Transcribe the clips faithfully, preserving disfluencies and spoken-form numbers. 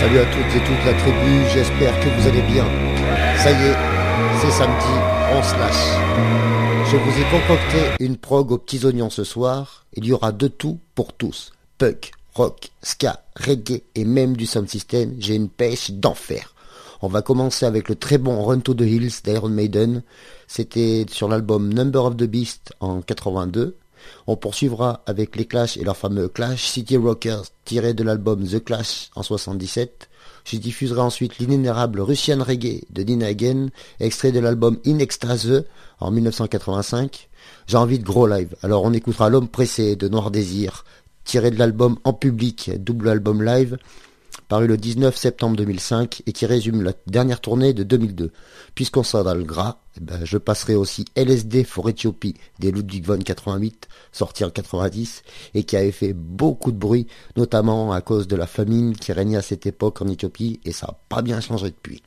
Salut à toutes et toute la tribu, j'espère que vous allez bien. Ça y est, c'est samedi, on se lâche. Je vous ai concocté une prog aux petits oignons ce soir. Il y aura de tout pour tous. Punk, rock, ska, reggae et même du sound system. J'ai une pêche d'enfer. On va commencer avec le très bon Run to the Hills d'Iron Maiden. C'était sur l'album Number of the Beast en quatre-vingt-deux. On poursuivra avec les Clash et leur fameux Clash City Rockers tiré de l'album The Clash en soixante-dix-sept. Je diffuserai ensuite l'inénarrable Russian Reggae de Nina Hagen, extrait de l'album In Extase en mille neuf cent quatre-vingt-cinq. J'ai envie de gros live, alors on écoutera L'Homme Pressé de Noir Désir, tiré de l'album En Public, double album live, paru le dix-neuf septembre deux mille cinq et qui résume la dernière tournée de deux mille deux. Puisqu'on sera dans le gras, eh ben, je passerai aussi L S D for Ethiopie des Ludwig von quatre-vingt-huit, sorti en quatre-vingt-dix, et qui avait fait beaucoup de bruit, notamment à cause de la famine qui régnait à cette époque en Éthiopie, et ça n'a pas bien changé depuis.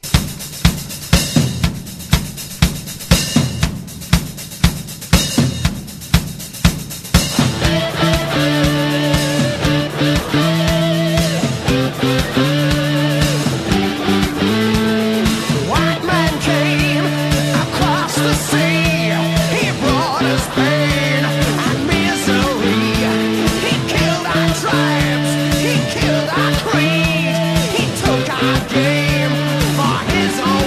He took our game for his own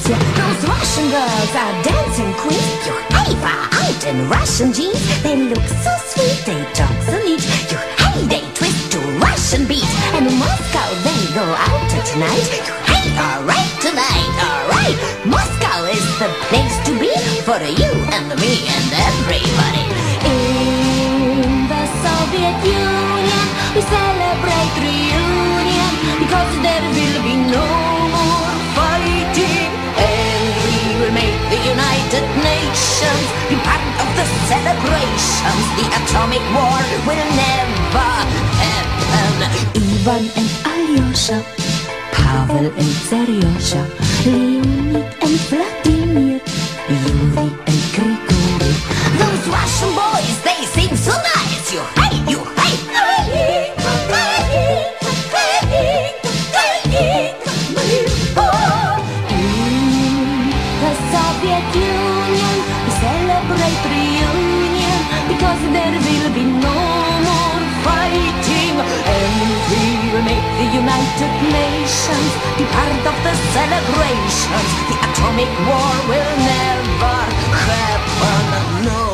yeah. Those Russian girls are dancing queens. You hyper out in Russian jeans. They look so sweet, they talk so neat. You hey, they twist to Russian beat. And in Moscow they go out at night. You hey, alright tonight, alright. Moscow is the place to be for you and me and everybody. In the Soviet Union we celebrate reunion, because there will be no more fighting, and we will make the United Nations be part of the celebrations. The atomic war will never happen. Ivan and Alyosha, Pavel and Seryosha, Leonid and Vladimir, Yuri and Grigory. Those Russian boys, they sing so nice. You hey, you hey, hey, hey, hey, hey, oh. In the Soviet Union we celebrate reunion, because there will be no more fighting, and we will make the United Nations be part of the celebrations. The atomic war will never happen. No.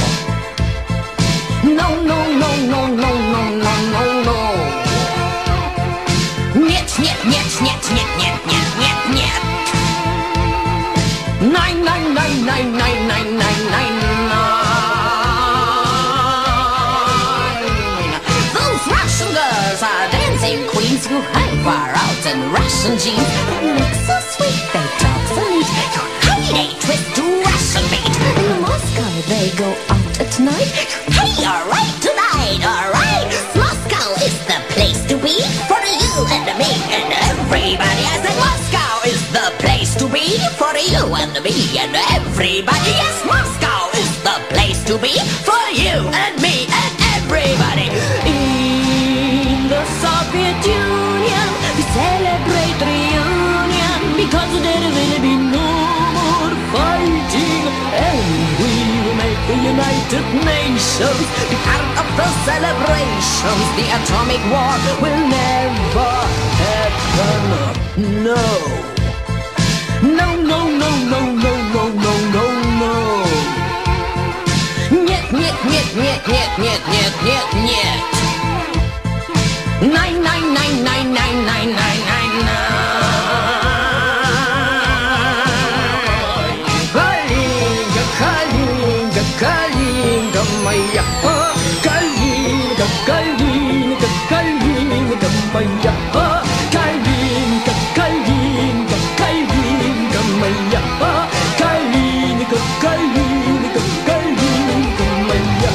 No, no, no, no, no, no, no, no, no. Нет, нет, нет, нет, нет, нет, нет, нет, нет. Nine, nine, nine, nine, nine, nine, nine, nine, nine. Those Russian girls are dancing queens who hyper out in Russian jeans. They look so sweet, they talk so neat. Hey, they twist to Russian beat. In Moscow they go out at night. Hey, alright tonight, alright. Moscow is the place to be for you and me and everybody. I said Moscow is the place to be for you and me and everybody. Yes, Moscow is the place to be for you and me and everybody. In the Soviet Union we celebrate reunion, because there will be no more fighting, and we will make the United Nations be part of the celebrations. The atomic war will never happen. No. No, no, no, no, no, no, no, no, no. Нет, нет, нет, нет, нет, нет, нет, нет, нет. Nine, nine, nine, nine, nine, nine, nine, nine, nine. Калинка, Калинка, Калинка моя. Калинка, Калинка, Калинка моя. Калинка, Калинка, Калинка моя. Калинка, Калинка, Калинка моя.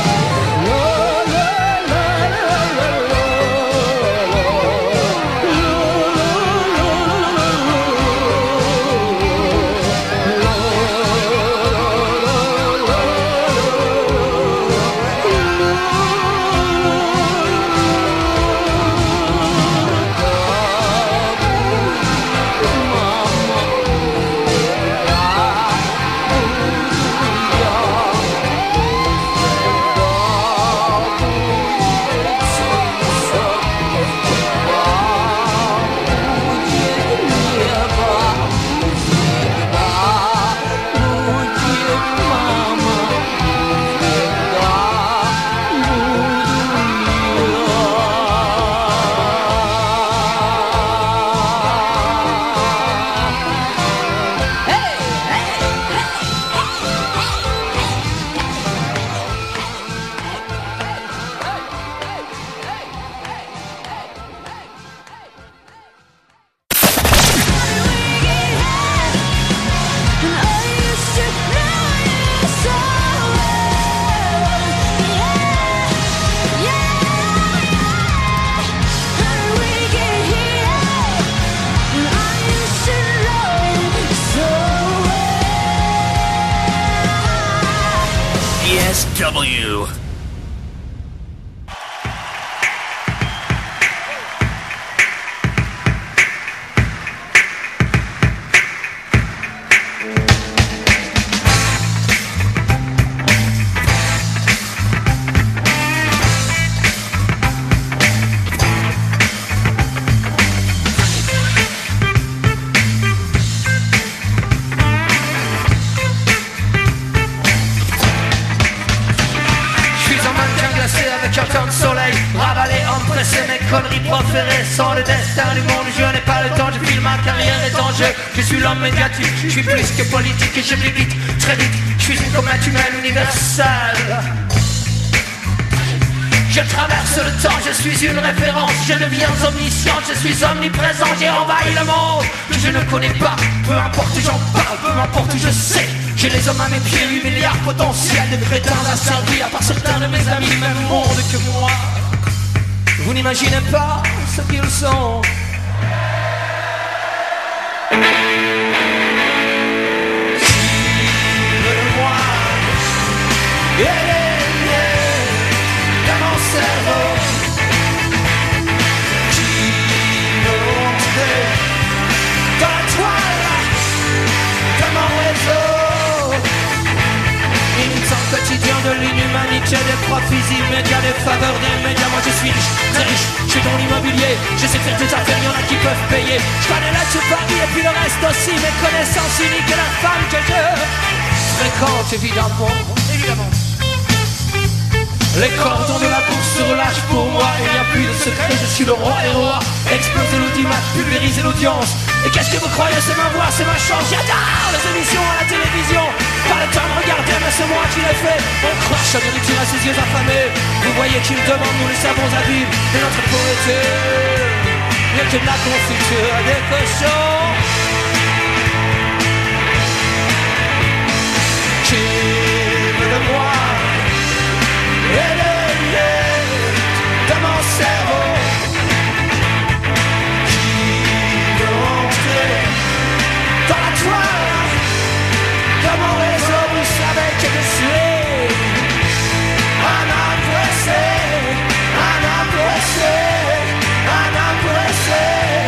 W. professeur, mes conneries proférées sont le destin du monde. Je n'ai pas le temps, je file ma carrière est en jeu. Je suis l'homme médiatique, je suis plus que politique et je vis vite, très vite. Je suis une comète humaine universelle. Je traverse le temps, je suis une référence. Je deviens omniscient, je suis omniprésent. J'ai envahi le monde que je ne connais pas. Peu importe où j'en parle, peu importe où je sais. J'ai les hommes à mes pieds, huit milliards potentiels de crétins asservis. À part certains de mes amis, même monde que moi. Vous n'imaginez pas ce qu'ils sont. Suivez de moi. Yeah, yeah, yeah. Dans mon cerveau. Qui veut entrer dans la toile de mon réseau. Militant quotidien de l'inhumanité des profits immédiats, des faveurs des médias. Moi je suis riche, très riche, je suis dans l'immobilier. Je sais faire des affaires, y'en a qui peuvent payer. Je connais la Paris et puis le reste aussi. Mes connaissances uniques et la femme que je fréquente évidemment, évidemment. Les cordons de la course se relâchent pour moi. Il n'y a plus de secret, je suis le roi des rois. Exploser l'audimat, pulvériser l'audience. Et qu'est-ce que vous croyez, c'est ma voix, c'est ma chance. J'adore les émissions à la télévision. Pas le temps de regarder, mais c'est moi qui l'ai fait. On crache la nourriture à ses yeux affamés. Vous voyez qu'il demande, nous les savons avides de notre pauvreté. Mieux que de la confiture à des cochons. Qui veut de moi? Et les luttes de mon cerveau. Qui veut entrer dans la toile de mon réseau? Vous savez que je suis un homme pressé, un homme pressé, un homme pressé.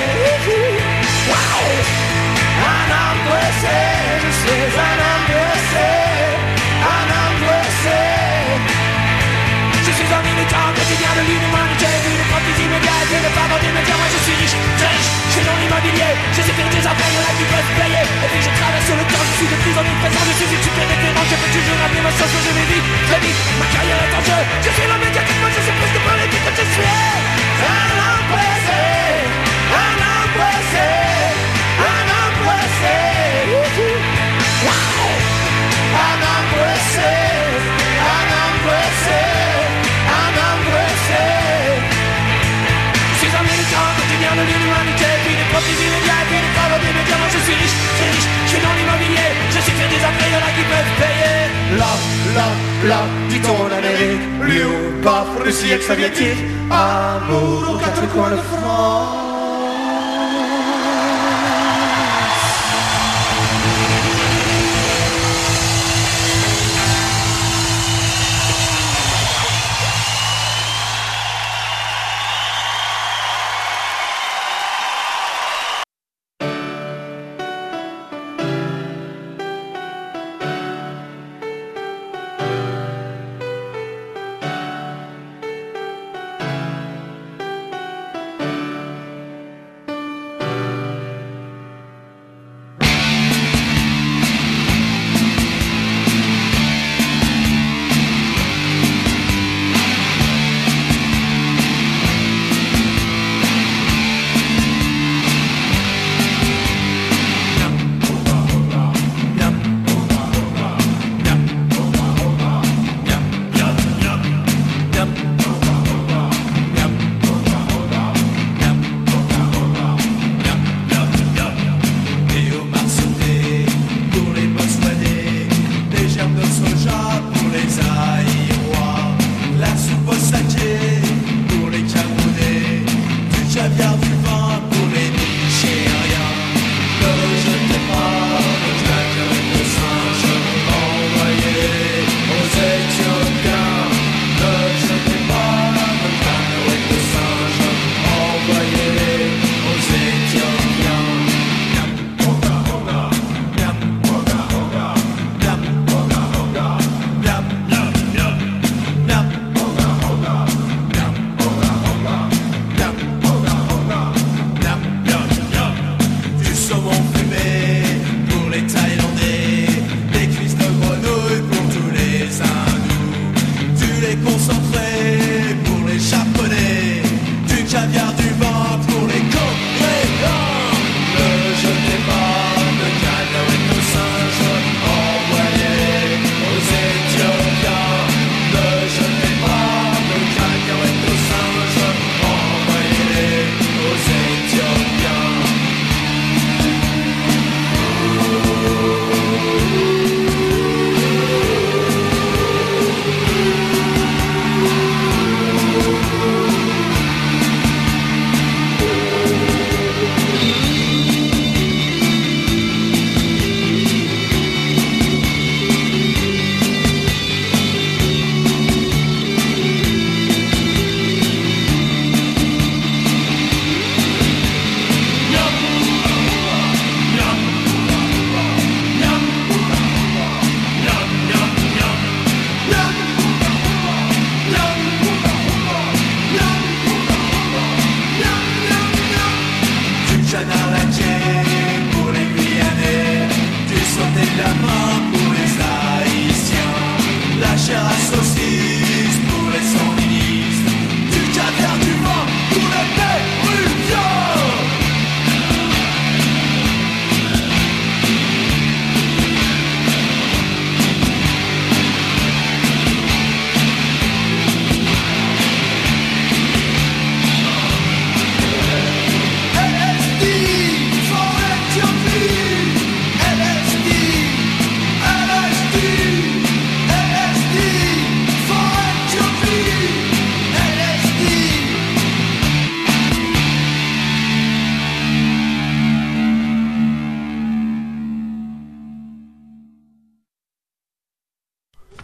Wow. Un homme pressé, je suis un homme pressé, un homme pressé. Je suis un militant quotidien de l'inhumanité. Vu les profits immédiats, vu les faveurs des médias. Moi je suis riche, très riche, je suis dans l'immobilier. Je sais faire des affaires, y'en a qui peuvent payer. Et puis je traverse le temps, je suis de plus en plus présent. Je suis une super référence, je peux toujours ramener ma chance quand je vais vite, très vite. Ma carrière est en jeu, je suis l'homme médiatique. Moi je sais plus de politique que je suis un homme pressé, un homme pressé, un homme pressé. Wow. Un homme pressé, un homme pressé, un homme pressé. Je suis un militant quotidien de l'inhumanité. Puis les profits immédiats, puis les faveurs des médias. Moi je suis riche, très riche, je suis dans l'immobilier. Je sais faire des affaires, y'en a qui peuvent payer. Là, là, là, dit-on en Amérique. Liu, Paf, Russie, ex-soviétique. Amour aux quatre coins de France.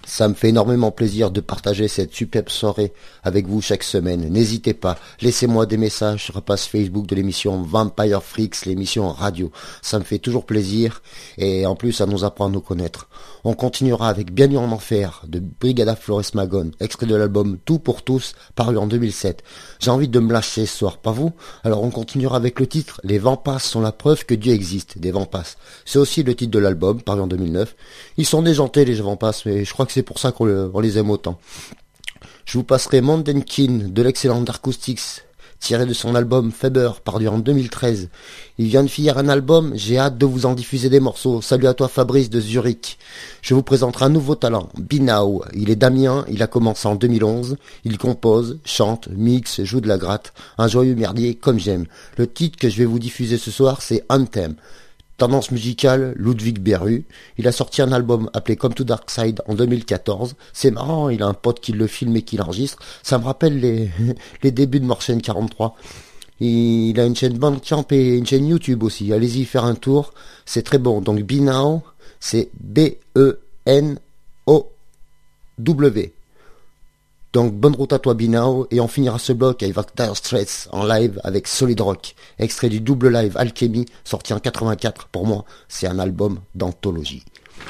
Ça me fait énormément plaisir de partager cette superbe soirée avec vous chaque semaine. N'hésitez pas, laissez-moi des messages sur la page Facebook de l'émission Vampire Freaks, l'émission radio. Ça me fait toujours plaisir et en plus ça nous apprend à nous connaître. On continuera avec Bienvenue en Enfer de Brigada Flores Magone, extrait de l'album Tout pour tous, paru en deux mille sept. J'ai envie de me lâcher ce soir, pas vous? Alors on continuera avec le titre Les Vampas sont la preuve que Dieu existe, des Vampas. C'est aussi le titre de l'album, paru en deux mille neuf. Ils sont déjantés les Vampas, mais je crois que c'est pour ça qu'on le, on les aime autant. Je vous passerai Mondenkin de l'excellent Darkoustics, tiré de son album Faber, paru en deux mille treize. Il vient de finir un album, j'ai hâte de vous en diffuser des morceaux. Salut à toi Fabrice de Zurich. Je vous présenterai un nouveau talent, Binao. Il est d'Amiens, il a commencé en deux mille onze. Il compose, chante, mixe, joue de la gratte. Un joyeux merdier comme j'aime. Le titre que je vais vous diffuser ce soir, c'est Anthem. Tendance musicale, Ludwig Beru. Il a sorti un album appelé Come to Dark Side en deux mille quatorze. C'est marrant, il a un pote qui le filme et qui l'enregistre. Ça me rappelle les, les débuts de Morchen quarante-trois. Il a une chaîne Bandcamp et une chaîne YouTube aussi. Allez-y faire un tour, c'est très bon. Donc Binao, c'est B E N O W. Donc bonne route à toi Binao, et on finira ce bloc avec Dire Straits en live avec Solid Rock, extrait du double live Alchemy, sorti en quatre-vingt-quatre. Pour moi, c'est un album d'anthologie.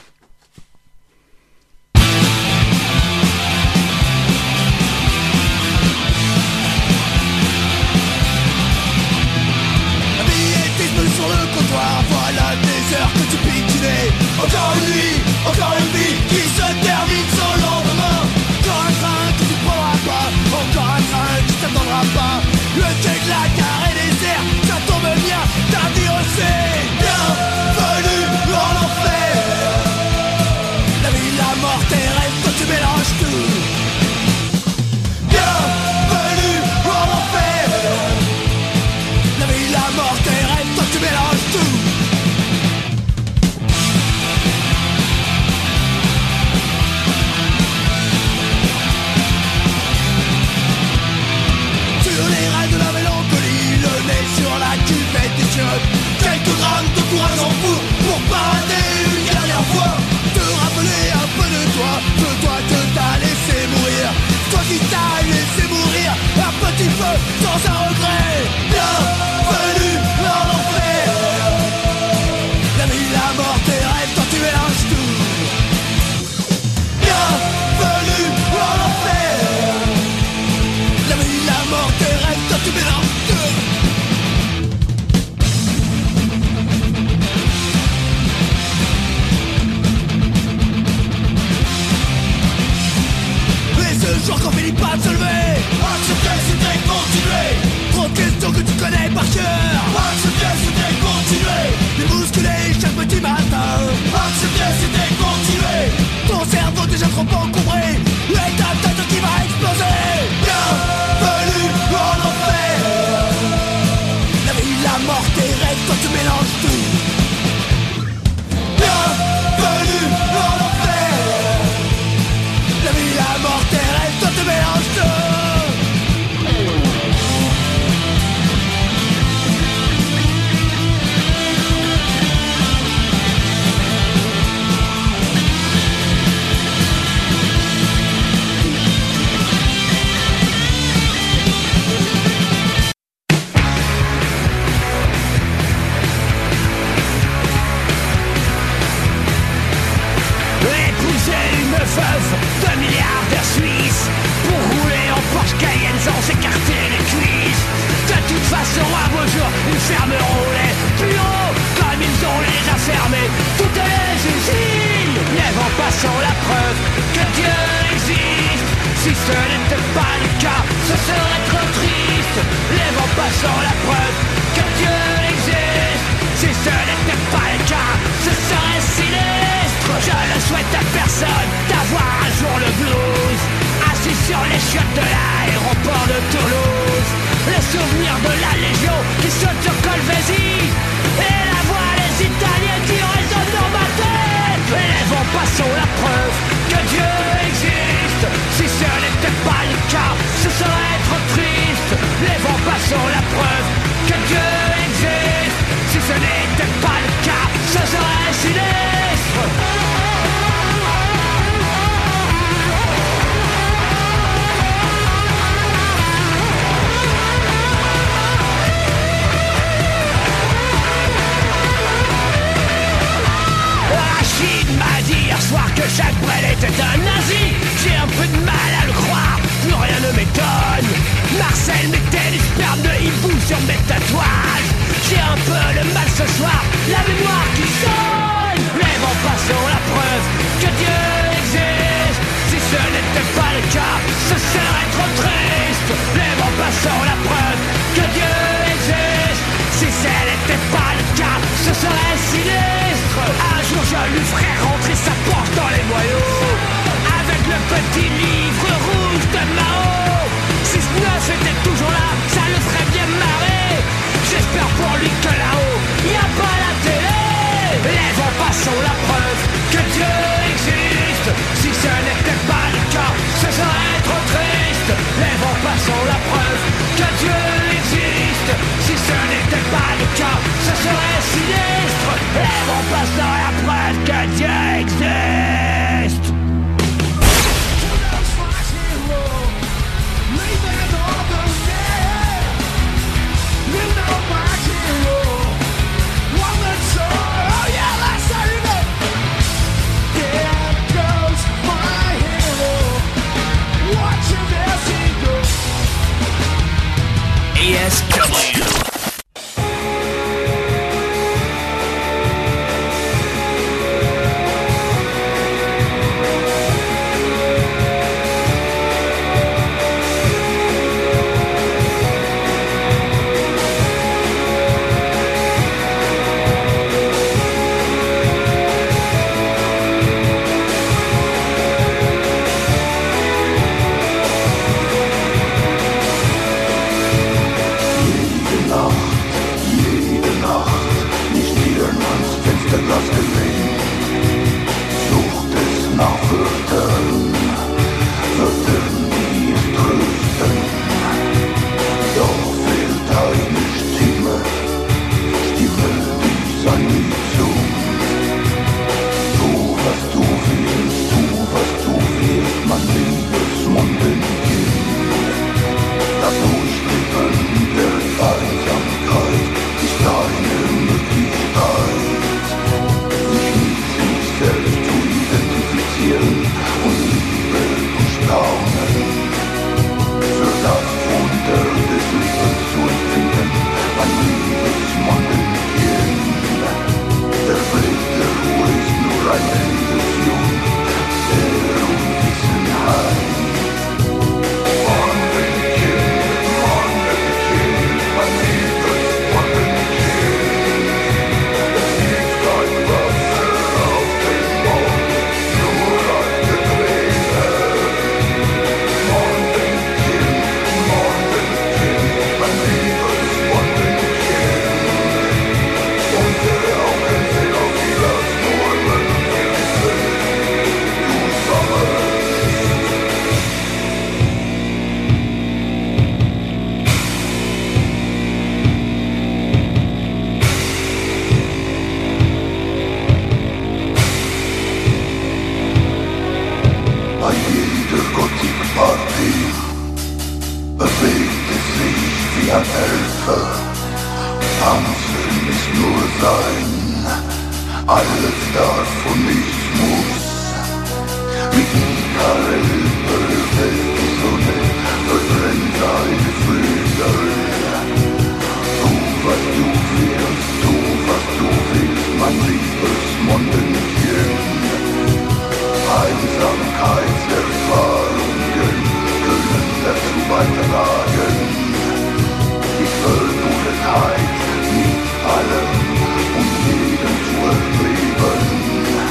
Sur le comptoir, voilà des heures que tu piques du nez. Encore une nuit, encore une vie qui se termine sans lendemain. Encore un train que tu prendras pas, encore un train qui t'attendra pas. Le quai de la gare est désert, ça tombe bien, t'as dit aussi. Bienvenue en enfer. La vie, la mort, tes rêves, quand tu mélanges tout. Bienvenue en enfer. La vie, la mort, tes rêves, quand tu mélanges tout. Sur les rails de la mélancolie, le nez sur la cuvette des chiottes. Quelques grammes de courage en four pour parader une dernière fois. Te rappeler un peu de toi, de toi que t'as laissé mourir. Toi qui t'as laissé mourir un petit peu sans un regret. Bienvenue en enfer. La vie, la mort, tes rêves, quand tu mélanges tout. Bienvenue en enfer. La vie, la mort, tes rêves, quand tu mélanges tout. Et ce jour qu'on finit pas de se lever, accepter c'était continuer. Trop de questions que tu connais par cœur, accepter c'était continuer. Les bousculer chaque petit matin, accepter c'était continuer. Ton cerveau déjà trop encombré, et ta tête qui va exploser. Bienvenue en enfer. La vie, la mort, tes rêves, quand tu mélanges tout. Bienvenue en enfer. La vie, la mort, tes rêves, quand tu mélanges tout. De milliardaires suisses pour rouler en Porsche Cayenne sans s'écarter les cuisses. De toute façon, un beau jour, ils fermeront les bureaux comme ils ont déjà fermé toutes les usines. Les Vampas sont la preuve que Dieu existe. Si ce n'était pas le cas, ce serait trop triste. Les Vampas sont la preuve que Dieu existe. Si ce n'était pas le cas, ce serait sinistre. Je ne souhaite à personne d'avoir un jour le blues, assis sur les chiottes de l'aéroport de Toulouse. Les souvenirs de la Légion qui sautent sur Colvézi, et la voix des Italiens qui résonnent dans ma tête. Et les Vampas sont la preuve que Dieu existe. Si ce n'était pas le cas, ce serait trop triste. Les Vampas sont la preuve que Jacques Brel était un nazi. J'ai un peu de mal à le croire, plus rien ne m'étonne. Marcel mettait du sperme de hibou sur mes tatouages. J'ai un peu de mal ce soir, la mémoire qui sonne. Lève en passant la preuve que Dieu existe. Si ce n'était pas le cas, ce serait trop triste. Lève en passant la preuve que Dieu existe. Si ce n'était pas le cas, ce serait sinistre. Un jour je lui ferai rentrer sa porte dans les boyaux, avec le petit livre rouge de Mao. Si ce neuf était toujours là, ça le ferait bien marrer. J'espère pour lui que là-haut, y a pas la télé. Lève en passant la preuve que Dieu existe. Si ce n'était pas le cas, ce serait trop triste. Lève en passant la preuve que Dieu existe. Si ce n'était pas le cas, ce serait sinistre. Lève en passant la preuve que Dieu existe. E S W. Mit allem und jedem zu erleben.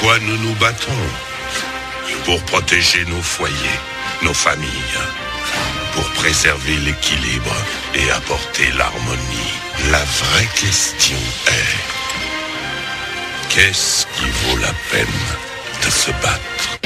Pourquoi nous nous battons? Pour protéger nos foyers, nos familles, pour préserver l'équilibre et apporter l'harmonie. La vraie question est, qu'est-ce qui vaut la peine de se battre?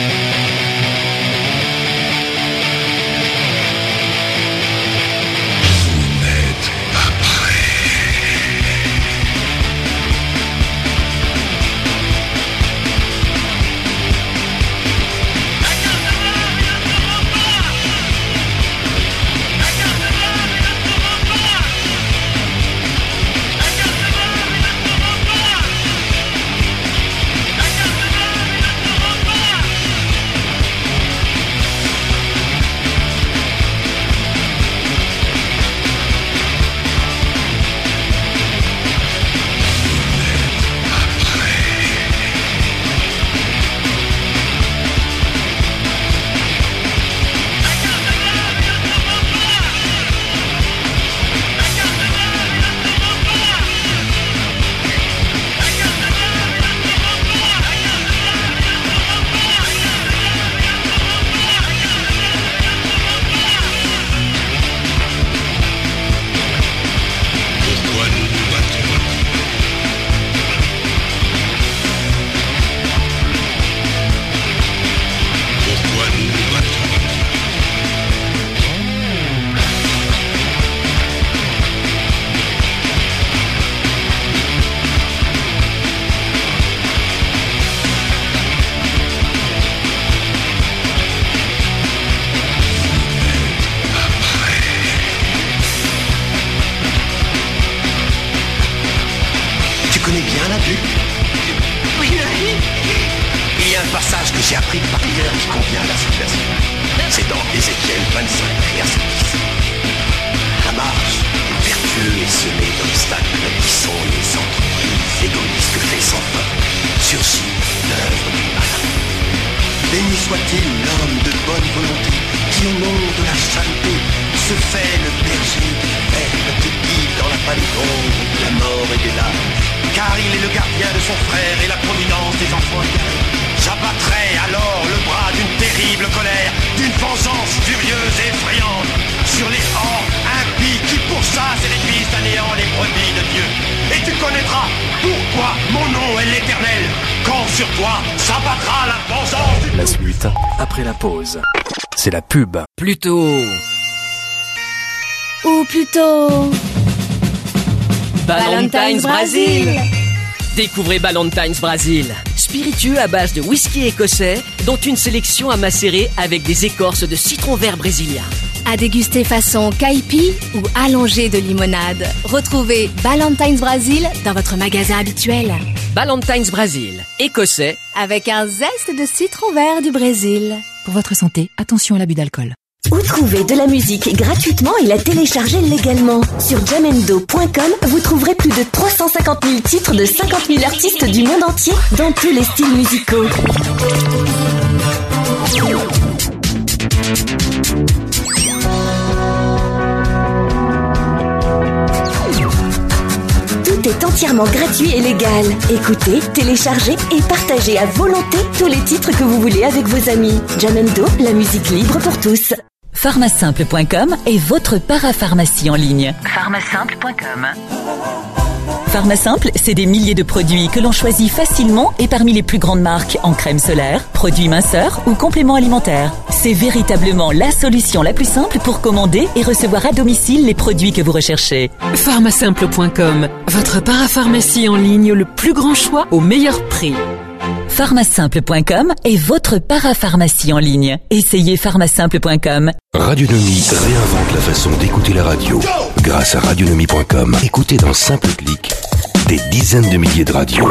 C'est la pub. Plutôt. Ou plutôt. Ballantines Brazil. Découvrez Ballantines Brazil. Spiritueux à base de whisky écossais, dont une sélection à macérer avec des écorces de citron vert brésilien. À déguster façon caipi ou allongé de limonade. Retrouvez Ballantines Brazil dans votre magasin habituel. Ballantines Brazil. Écossais. Avec un zeste de citron vert du Brésil. Pour votre santé, attention à l'abus d'alcool. Où trouver de la musique gratuitement et la télécharger légalement? Sur jamendo point com, vous trouverez plus de trois cent cinquante mille titres de cinquante mille artistes du monde entier dans tous les styles musicaux. Tout est entièrement gratuit et légal. Écoutez, téléchargez et partagez à volonté tous les titres que vous voulez avec vos amis. Jamendo, la musique libre pour tous. pharmasimple point com est votre parapharmacie en ligne. pharmasimple point com. Pharmasimple, c'est des milliers de produits que l'on choisit facilement et parmi les plus grandes marques en crème solaire, produits minceurs ou compléments alimentaires. C'est véritablement la solution la plus simple pour commander et recevoir à domicile les produits que vous recherchez. pharmasimple point com, votre parapharmacie en ligne, le plus grand choix au meilleur prix. pharmasimple point com est votre parapharmacie en ligne. Essayez pharmasimple point com. Radionomie réinvente la façon d'écouter la radio. Grâce à radionomie point com, écoutez d'un simple clic des dizaines de milliers de radios.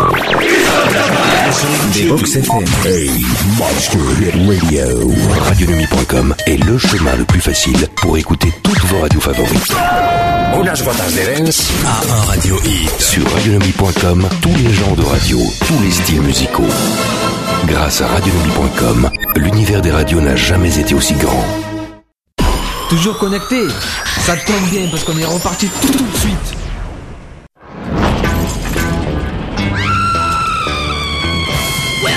Des Box F M. Hey, Monster Hit Radio. radionomie point com est le chemin le plus facile pour écouter toutes vos radios favorites. Unas gotas de dance à un radio hit. Sur radionomie point com, tous les genres de radio, tous les styles musicaux. Grâce à radionomie point com, l'univers des radios n'a jamais été aussi grand. Toujours connecté, ça tombe bien parce qu'on est reparti tout, tout de suite. Well,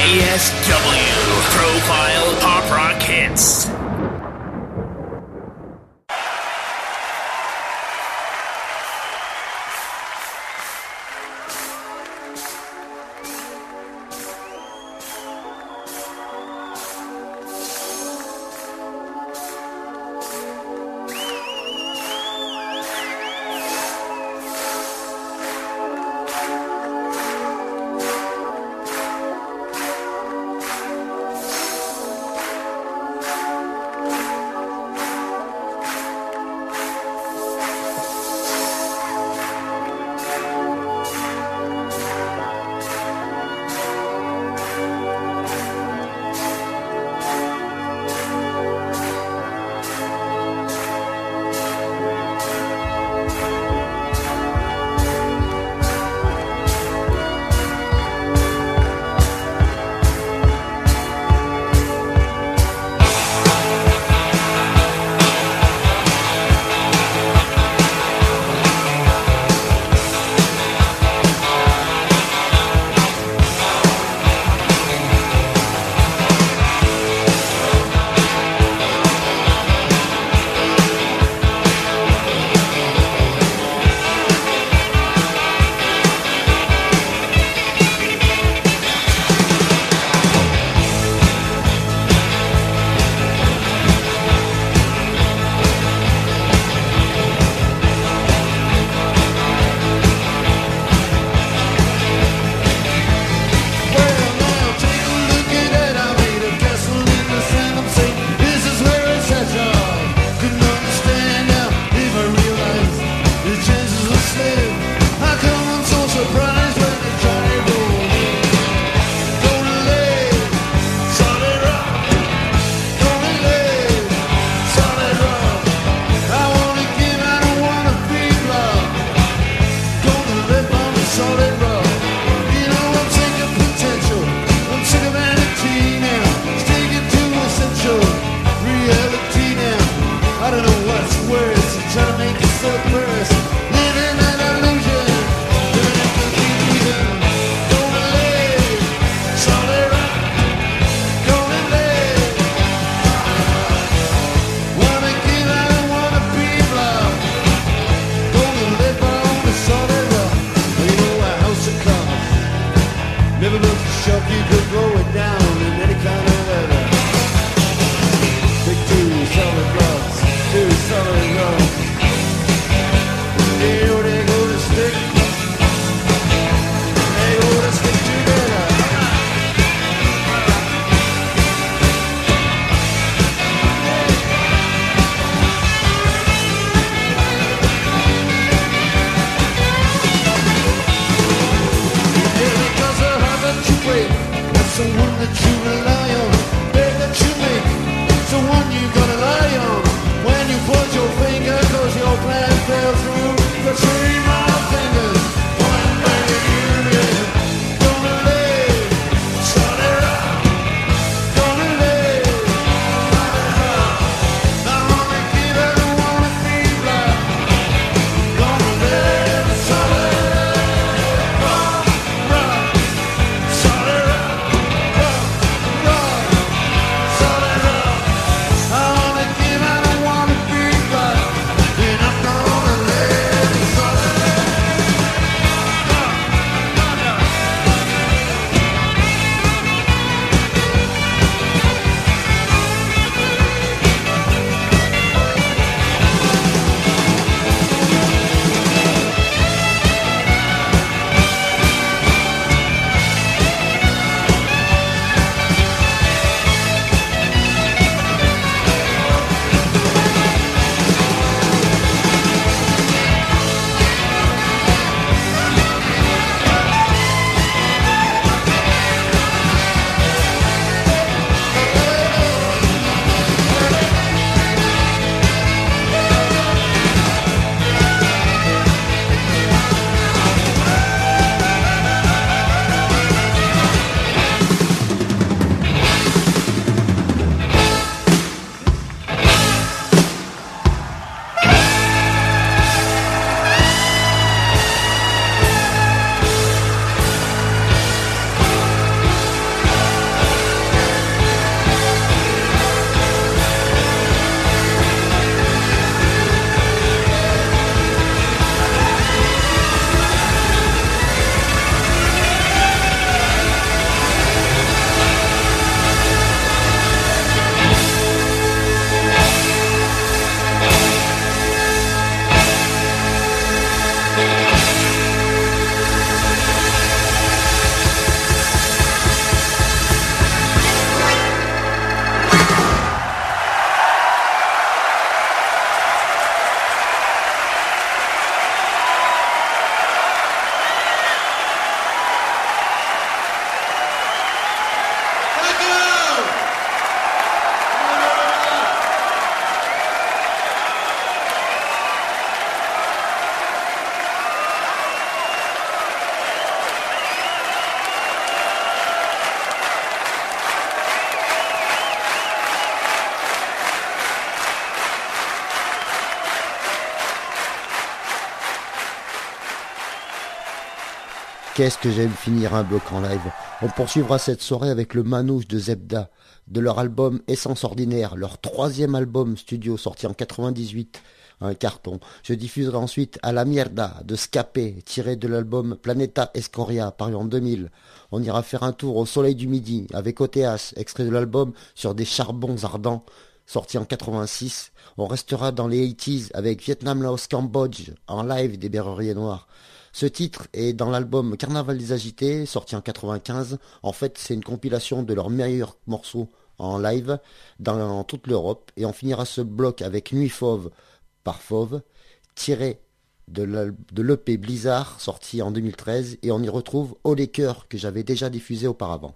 P S W Profile Pop Rock Hits. Someone that qu'est-ce que j'aime finir un bloc en live. On poursuivra cette soirée avec le Manouche de Zebda, de leur album Essence Ordinaire, leur troisième album studio sorti en quatre-vingt-dix-huit, un carton. Je diffuserai ensuite À la Mierda de Scapé, tiré de l'album Planeta Escoria, paru en deux mille. On ira faire un tour au Soleil du Midi avec O T H, extrait de l'album Sur des charbons ardents, sorti en quatre-vingt-six. On restera dans les quatre-vingt-dix avec Vietnam, Laos, Cambodge, en live des Berruriers Noirs. Ce titre est dans l'album Carnaval des Agités, sorti en quatre-vingt-quinze. En fait, c'est une compilation de leurs meilleurs morceaux en live dans toute l'Europe. Et on finira ce bloc avec Nuit Fauve par Fauve, tiré de l'E P Blizzard, sorti en deux mille treize. Et on y retrouve Oh les cœurs, que j'avais déjà diffusé auparavant.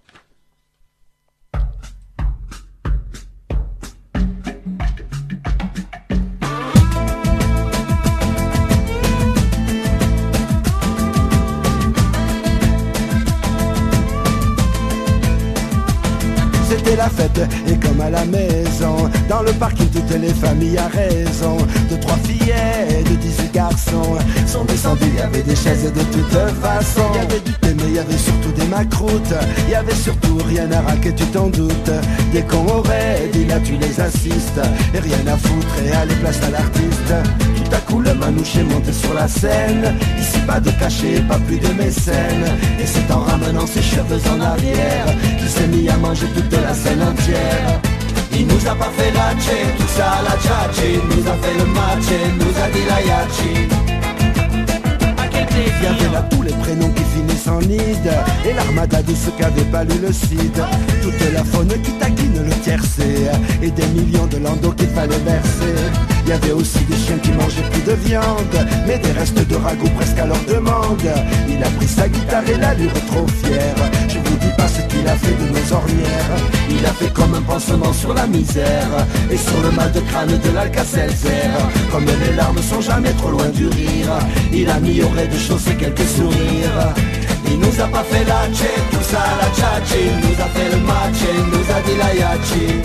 C'était la fête et comme à la maison, dans le parking toutes les familles à raison. De trois fillettes et de dix-huit garçons sont descendus, il y avait des chaises de toutes façons. Il y avait du thé mais il y avait surtout des macroutes. Il y avait surtout rien à raquer, tu t'en doutes. Dès qu'on aurait dit là tu les assistes, et rien à foutre et aller place à l'artiste. Tout à coup le manouche est monté sur la scène. Ici pas de cachet, pas plus de mécène. Et c'est en ramenant ses cheveux en arrière qu'il s'est mis à manger toute la scène entière. Il nous a pas fait la tché, tout ça à la tchatché. Il nous a fait le match, il nous a dit la yachi. Il y avait là tous les prénoms qui finissent en nid, et l'armada de ceux qui n'avaient pas lu le cid. Toute la faune qui taquine le tiercé, et des millions de landaux qu'il fallait verser. Il y avait aussi des chiens qui mangeaient plus de viande, mais des restes de ragoût presque à leur demande. Il a pris sa guitare et l'allure trop fière. Je vous dis pas ce qu'il a fait de nos ornières. Il a fait comme un pansement sur la misère, et sur le mal de crâne de l'Alka-Seltzer. Comme les larmes sont jamais trop loin du rire, il a mis au rez-de-chaussée quelques sourires. Il nous a pas fait la tché, tout ça à la tchatché. Il nous a fait le match, il nous a dit la yachi.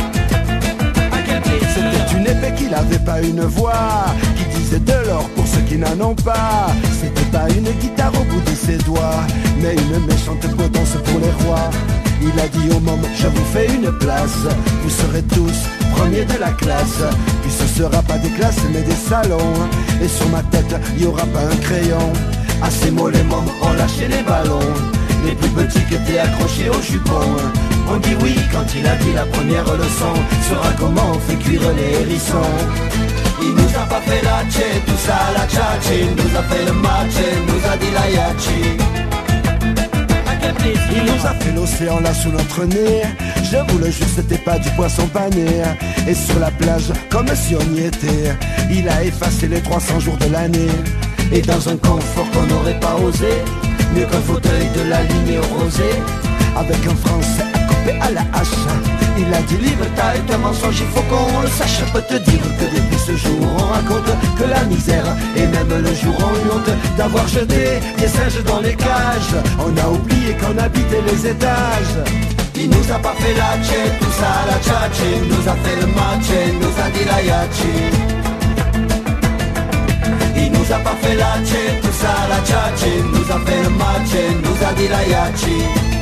C'était une épée qui n'avait pas une voix, qui disait de l'or pour ceux qui n'en ont pas. C'était pas une guitare au bout de ses doigts, mais une méchante potence pour les rois. Il a dit au môme, je vous fais une place, vous serez tous premiers de la classe. Puis ce sera pas des classes mais des salons, et sur ma tête il y aura pas un crayon. À ces mots les mômes ont lâché les ballons, les plus petits qui étaient accrochés au jupon. On dit oui quand il a dit la première leçon sera comment on fait cuire les hérissons. Il nous a pas fait la tché, tout ça à la tchatché. Il nous a fait le match, il nous a dit la yachi. Il nous a fait l'océan là sous notre nez. Je vous le jure, c'était pas du poisson pané. Et sur la plage, comme si on y était, il a effacé les trois cents jours de l'année. Et dans un confort qu'on n'aurait pas osé, mieux qu'un fauteuil de la lignée au rosé. Avec un français à couper à la hache, il a dit liberté est un mensonge, il faut qu'on le sache. Je peux te dire que depuis ce jour on raconte que la misère, et même le jour on honte d'avoir jeté des singes dans les cages. On a oublié qu'on habitait les étages. Il nous a pas fait la tché, tout ça à la tchatché. Il nous a fait le match, il nous a dit la yachi. Il nous a pas fait la tché, tout ça à la tchatché. Il nous a fait le match, il nous a dit la yachi.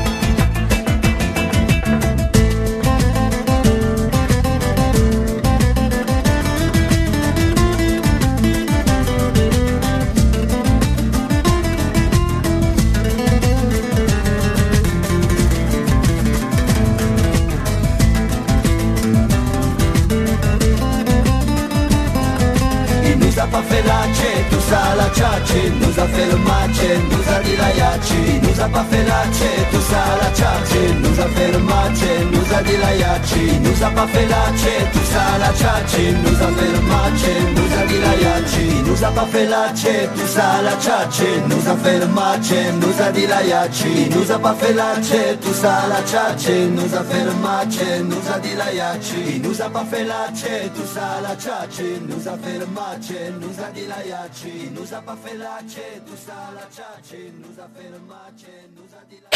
Pas fait la tché, tout ça à la tchatché. Il nous a fait le match, il nous a dit la yachi. Il nous a pas fait la tché, tout ça à la tchatché. Il nous a fait le match, il nous a dit la yachi. Il nous a pas fait la tché, tout ça à la tchatché. Il nous a fait le match, il nous a dit la yachi. Il nous a pas fait la tché, tout ça à la tchatché. Il nous a fait le match, il nous a dit la yachi. Il nous a pas fait la tché, tout ça à la tchatché. Il nous a fait le match, il nous a dit la yachi. Il nous a pas fait la tché, tout ça à la tchatché. Il nous a fait le match, il nous a dit la yachi. Il nous a pas fait la tché, tout ça à la tchatché. Il nous a fait le match, il nous a dit la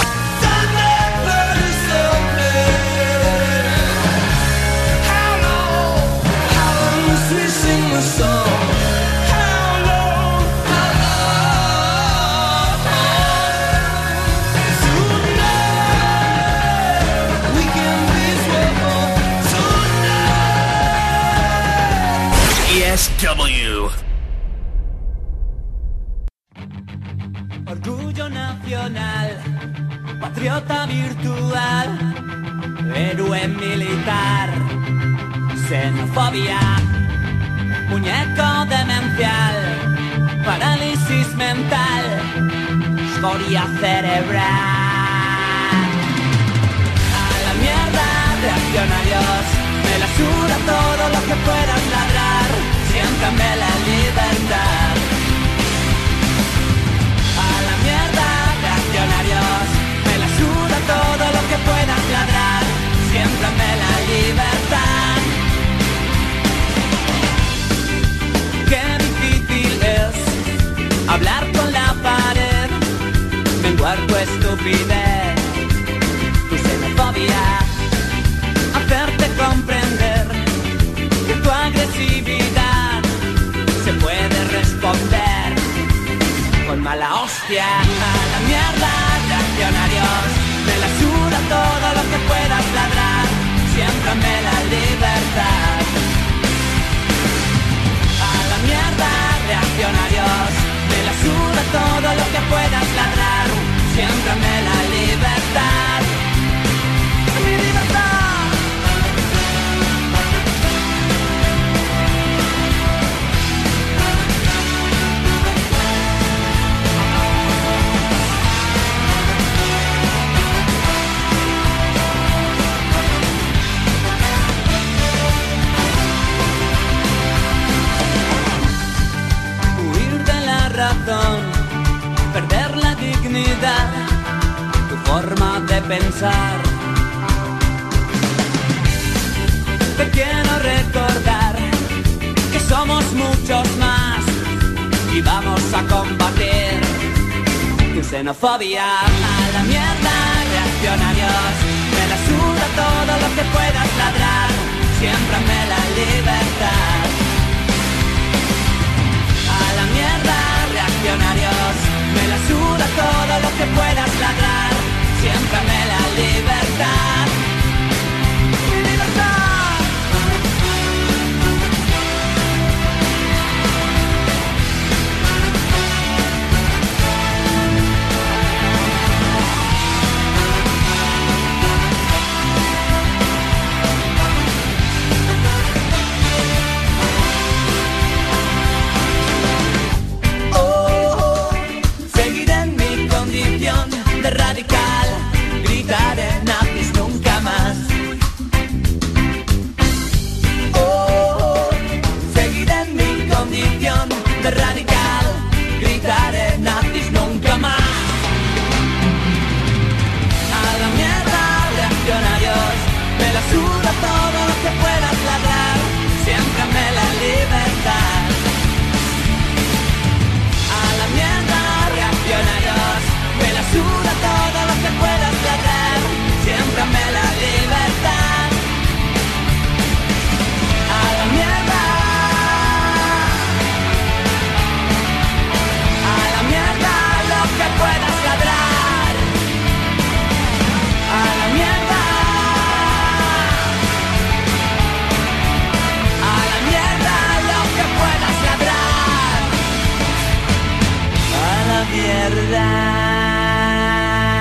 How long, how long must we sing the song? How long, how long, how long? W. Orgullo nacional, patriota virtual, héroe militar, xenofobia, muñeco demencial, parálisis mental, escoria cerebral. A la mierda, reaccionarios, me la suda todo lo que puedas ladrar, siéntame la libertad. A la mierda, reaccionarios, me la suda todo lo que puedas ladrar, siéntame la libertad. Qué difícil es hablar con la pared, menguar tu estupidez, tu xenofobia, hacerte comprender que tu agresividad se puede responder con mala hostia. A la mierda, reaccionarios, me la suda todo lo que puedas ladrar, siéntame la libertad. A la mierda, reaccionarios, me la suda todo lo que puedas ladrar, siéntame la libertad. Mi libertad. Razón, perder la dignidad, tu forma de pensar. Te quiero recordar que somos muchos más y vamos a combatir tu xenofobia. A la mierda, reaccionarios, me la suda todo lo que puedas ladrar, siémprame la libertad. A la mierda, reaccionarios, me la suda todo lo que puedas ladrar, siémprame la libertad. Mi libertad. De radical, gritaré nazis nunca más. Oh, seguiré en mi condición de radical, gritaré nazis nunca más. A la mierda, reaccionarios, me la suda todo lo que puedas ladrar, siémprame la libertad. A la mierda, reaccionarios, me la suda todo lo que puedas ladrar, siémprame la libertad. A la mierda. A la mierda lo que puedas ladrar. A la mierda. A la mierda lo que puedas ladrar. A la mierda.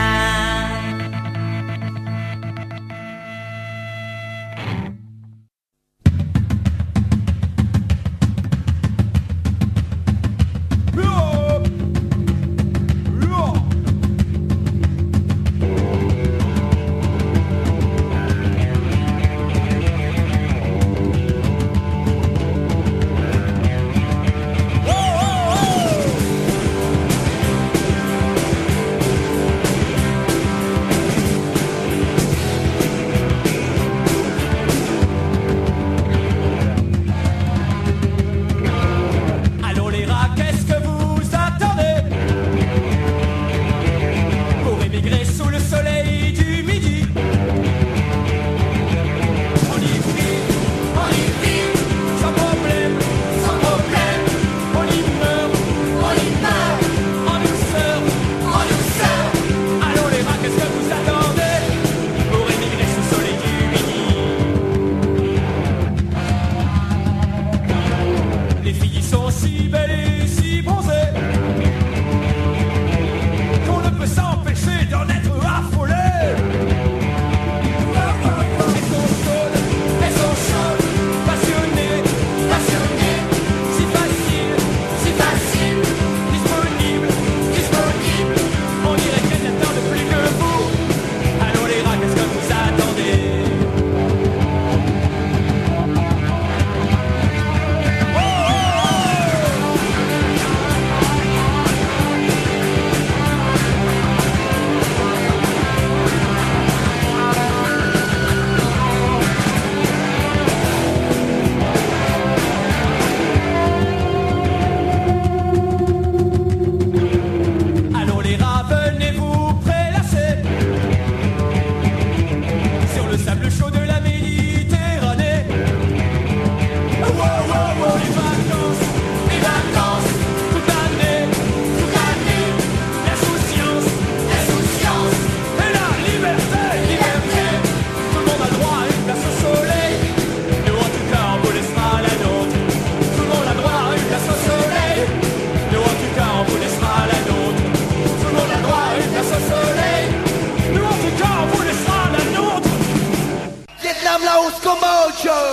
Madhouse Commotion.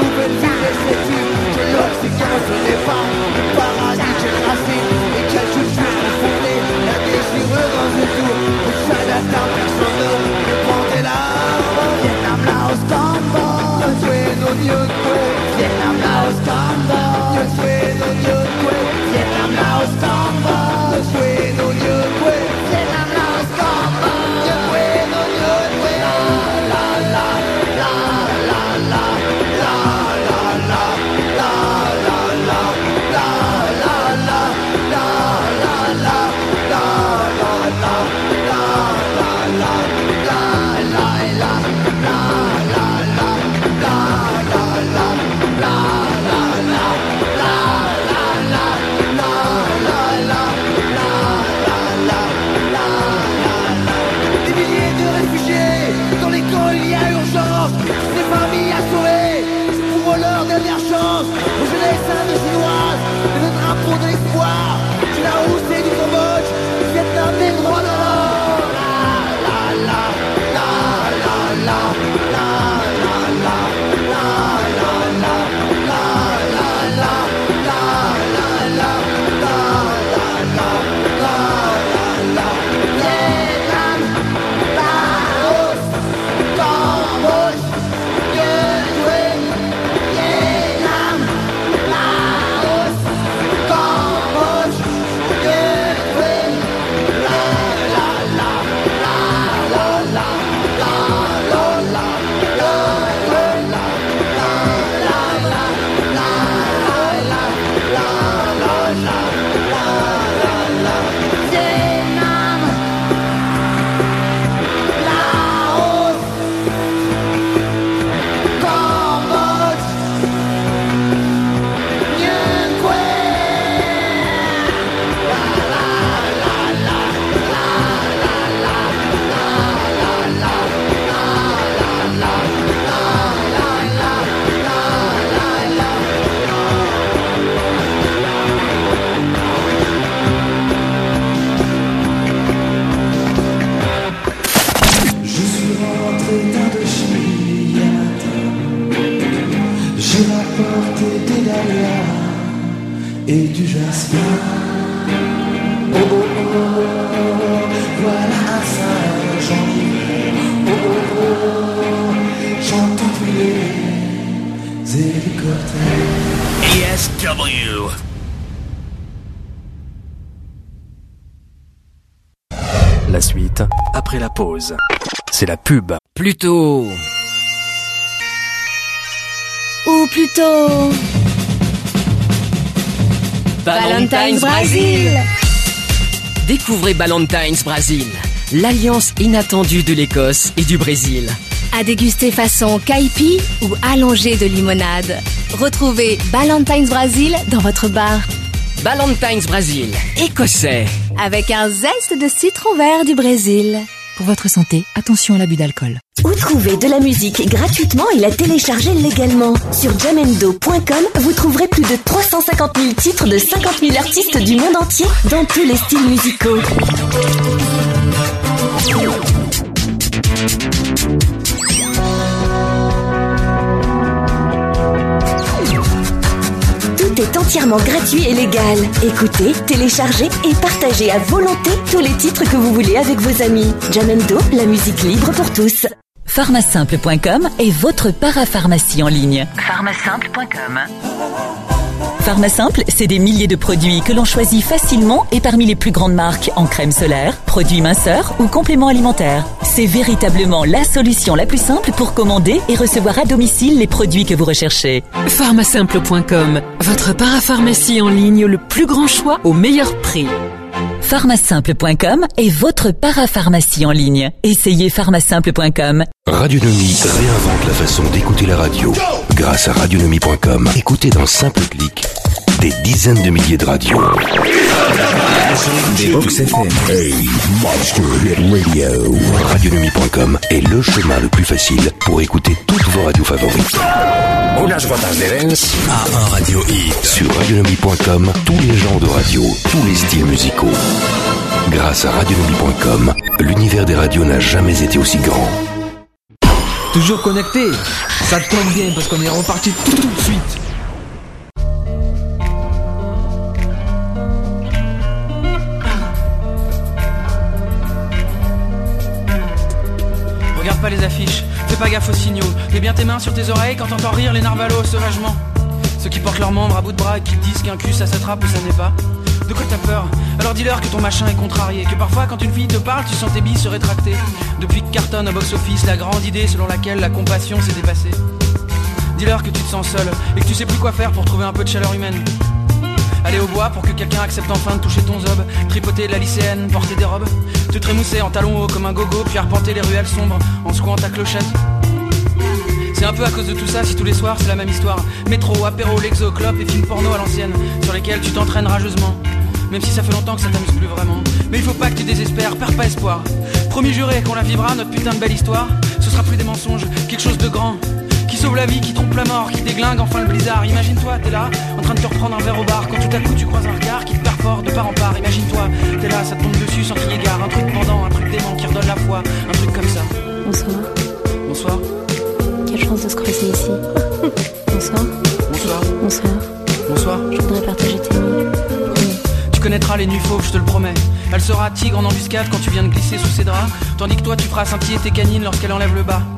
Ce n'est pas le paradis, j'ai tracé et quelques passe bien. Oh oh oh, voilà un Saint-Janvier. Oh oh oh, j'entends tous les hélicoptères. E S W. La suite, après la pause. C'est la pub. Plutôt. Ou plutôt... Ballantines Brésil. Découvrez Ballantines Brésil, l'alliance inattendue de l'Écosse et du Brésil. À déguster façon caipi ou allongé de limonade. Retrouvez Ballantines Brésil dans votre bar. Ballantines Brésil, écossais. Avec un zeste de citron vert du Brésil. Pour votre santé, attention à l'abus d'alcool. Où trouver de la musique gratuitement et la télécharger légalement? Sur jamendo point com, vous trouverez plus de trois cent cinquante mille titres de cinquante mille artistes du monde entier dans tous les styles musicaux. Tout est entièrement gratuit et légal. Écoutez, téléchargez et partagez à volonté tous les titres que vous voulez avec vos amis. Jamendo, la musique libre pour tous. Pharmasimple point com est votre parapharmacie en ligne. Pharmasimple point com. Pharmasimple, c'est des milliers de produits que l'on choisit facilement et parmi les plus grandes marques en crème solaire, produits minceurs ou compléments alimentaires. C'est véritablement la solution la plus simple pour commander et recevoir à domicile les produits que vous recherchez. Pharmasimple point com, votre parapharmacie en ligne, le plus grand choix au meilleur prix. Pharmasimple point com est votre parapharmacie en ligne. Essayez Pharmasimple point com. Radionomie réinvente la façon d'écouter la radio. Grâce à radionomie point com, écoutez d'un simple clic des dizaines de milliers de radios. Des Box F M. Hey, Monster Hit Radio. radionomie point com est le chemin le plus facile pour écouter toutes vos radios favorites. Unas gotas de dance à un radio hit. Sur radionomie point com, tous les genres de radio, tous les styles musicaux. Grâce à radionomie point com, l'univers des radios n'a jamais été aussi grand. Toujours connecté. Ça tombe bien parce qu'on est reparti tout, tout de suite. Regarde pas les affiches, fais pas gaffe aux signaux. Mets bien tes mains sur tes oreilles quand t'entends rire les narvalos sauvagement. Ceux qui portent leurs membres à bout de bras et qui te disent qu'un cul ça s'attrape ou ça n'est pas. De quoi t'as peur? Alors dis-leur que ton machin est contrarié. Que parfois quand une fille te parle tu sens tes billes se rétracter. Depuis que cartonne au box-office la grande idée selon laquelle la compassion s'est dépassée. Dis-leur que tu te sens seul et que tu sais plus quoi faire pour trouver un peu de chaleur humaine. Aller au bois pour que quelqu'un accepte enfin de toucher ton zob. Tripoter de la lycéenne, porter des robes. Te trémousser en talons hauts comme un gogo. Puis arpenter les ruelles sombres en secouant ta clochette. C'est un peu à cause de tout ça si tous les soirs c'est la même histoire. Métro, apéro, l'exo, clope et films porno à l'ancienne sur lesquels tu t'entraînes rageusement. Même si ça fait longtemps que ça t'amuse plus vraiment. Mais il faut pas que tu désespères, perds pas espoir. Promis juré qu'on la vivra, notre putain de belle histoire. Ce sera plus des mensonges, quelque chose de grand. Qui sauve la vie, qui trompe la mort, qui déglingue enfin le blizzard. Imagine-toi, t'es là, en train de te reprendre un verre au bar. Quand tout à coup tu croises un regard qui te perfore de part en part. Imagine-toi, t'es là, ça te tombe dessus sans crier gare. Un truc pendant, un truc dément qui redonne la foi. Un truc comme ça. Bonsoir. Bonsoir. Quelle chance de se croiser ici. Bonsoir. Bonsoir. Bonsoir. Bonsoir. Je voudrais partager tes nuits. Tu connaîtras les nuits fauves, je te le promets. Elle sera tigre en embuscade quand tu viens de glisser sous ses draps. Tandis que toi tu feras scintiller tes canines lorsqu'elle enlève le bas.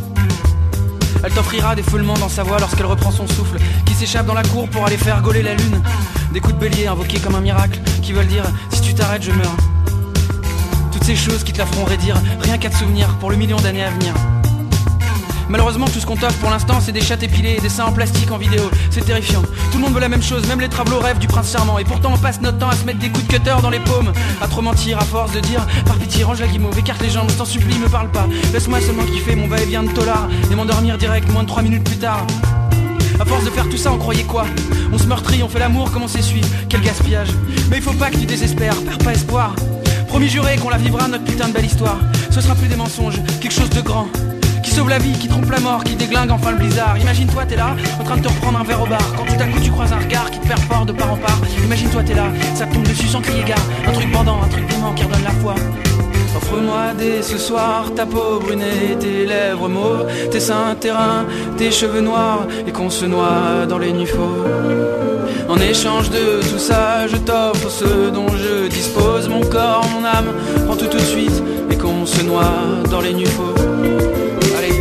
Elle t'offrira des foulements dans sa voix lorsqu'elle reprend son souffle, qui s'échappe dans la cour pour aller faire gauler la lune. Des coups de bélier invoqués comme un miracle, qui veulent dire si tu t'arrêtes je meurs. Toutes ces choses qui te la feront raidir, rien qu'à te souvenir pour le million d'années à venir. Malheureusement tout ce qu'on t'offre pour l'instant c'est des chattes épilées et des seins en plastique en vidéo. C'est terrifiant, tout le monde veut la même chose, même les travelots rêvent du prince charmant. Et pourtant on passe notre temps à se mettre des coups de cutter dans les paumes, à trop mentir à force de dire par pitié range la guimauve, écarte les jambes, je t'en supplie me parle pas. Laisse-moi seulement kiffer mon va-et-vient de tolard et m'endormir direct moins de trois minutes plus tard. À force de faire tout ça on croyait quoi? On se meurtrit, on fait l'amour comme on s'essuie, quel gaspillage. Mais il faut pas que tu désespères, perds pas espoir. Promis juré qu'on la vivra notre putain de belle histoire. Ce sera plus des mensonges, quelque chose de grand. Qui sauve la vie, qui trompe la mort, qui déglingue enfin le blizzard. Imagine-toi t'es là, en train de te reprendre un verre au bar. Quand tout à coup tu croises un regard qui te perfore de part en part. Imagine-toi t'es là, ça te tombe dessus sans crier gare. Un truc bandant, un truc dément qui redonne la foi. Offre-moi dès ce soir ta peau brunée, tes lèvres mauves, tes seins terrains, tes cheveux noirs, et qu'on se noie dans les nuits fauves. En échange de tout ça, je t'offre ce dont je dispose. Mon corps, mon âme, prends tout tout de suite et qu'on se noie dans les nuits fauves. Allez.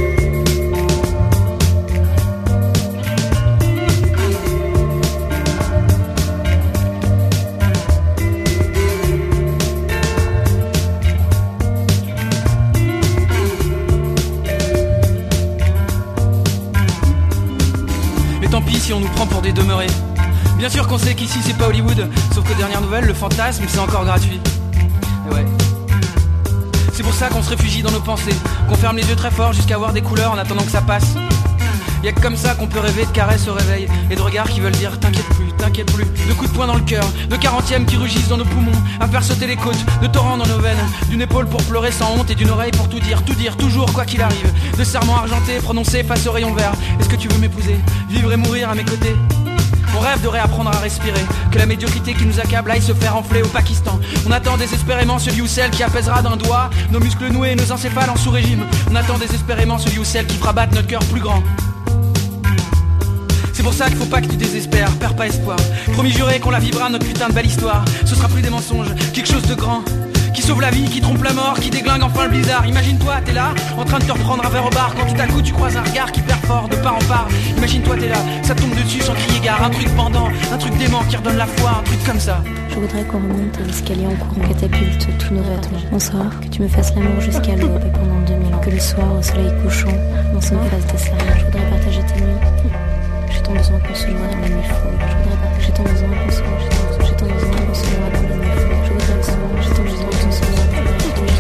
Mais tant pis si on nous prend pour des demeurés. Bien sûr qu'on sait qu'ici c'est pas Hollywood, sauf que dernière nouvelle, le fantasme c'est encore gratuit. Et ouais. C'est pour ça qu'on se réfugie dans nos pensées, qu'on ferme les yeux très fort jusqu'à voir des couleurs en attendant que ça passe. Y'a que comme ça qu'on peut rêver de caresses au réveil et de regards qui veulent dire t'inquiète plus, t'inquiète plus. De coups de poing dans le cœur, de quarantièmes qui rugissent dans nos poumons, à faire sauter les côtes, de torrents dans nos veines, d'une épaule pour pleurer sans honte et d'une oreille pour tout dire, tout dire, toujours quoi qu'il arrive. De serments argentés prononcés face au rayon vert. Est-ce que tu veux m'épouser, vivre et mourir à mes côtés? On rêve de réapprendre à respirer, que la médiocrité qui nous accable aille se faire enfler au Pakistan. On attend désespérément celui ou celle qui apaisera d'un doigt nos muscles noués et nos encéphales en sous-régime. On attend désespérément celui ou celle qui fera battre notre cœur plus grand. C'est pour ça qu'il faut pas que tu désespères, perds pas espoir. Promis juré qu'on la vivra notre putain de belle histoire. Ce sera plus des mensonges, quelque chose de grand, qui sauve la vie, qui trompe la mort, qui déglingue enfin le blizzard. Imagine-toi, t'es là, en train de te reprendre un verre au bar, quand tout à coup tu croises un regard qui perd fort de part en part. Imagine-toi, t'es là, ça tombe dessus sans crier gare, un truc pendant, un truc dément qui redonne la foi, un truc comme ça. Je voudrais qu'on remonte à l'escalier en courant, catapulte tous nos vêtements. Bonsoir, que tu me fasses l'amour jusqu'à l'aube et pendant deux mille ans. Que le soir, au soleil couchant, on se fasse des serments. Je voudrais partager tes nuits. J'ai tant besoin qu'on se noie dans les nuits fauves. Je voudrais partager tant besoin qu'on se noie, j'ai tant, j'ai tant besoin qu'on se noie dans les nuits fauves. Je voudrais que ce soit, j'ai tant besoin qu'on se noie, j'ai tant besoin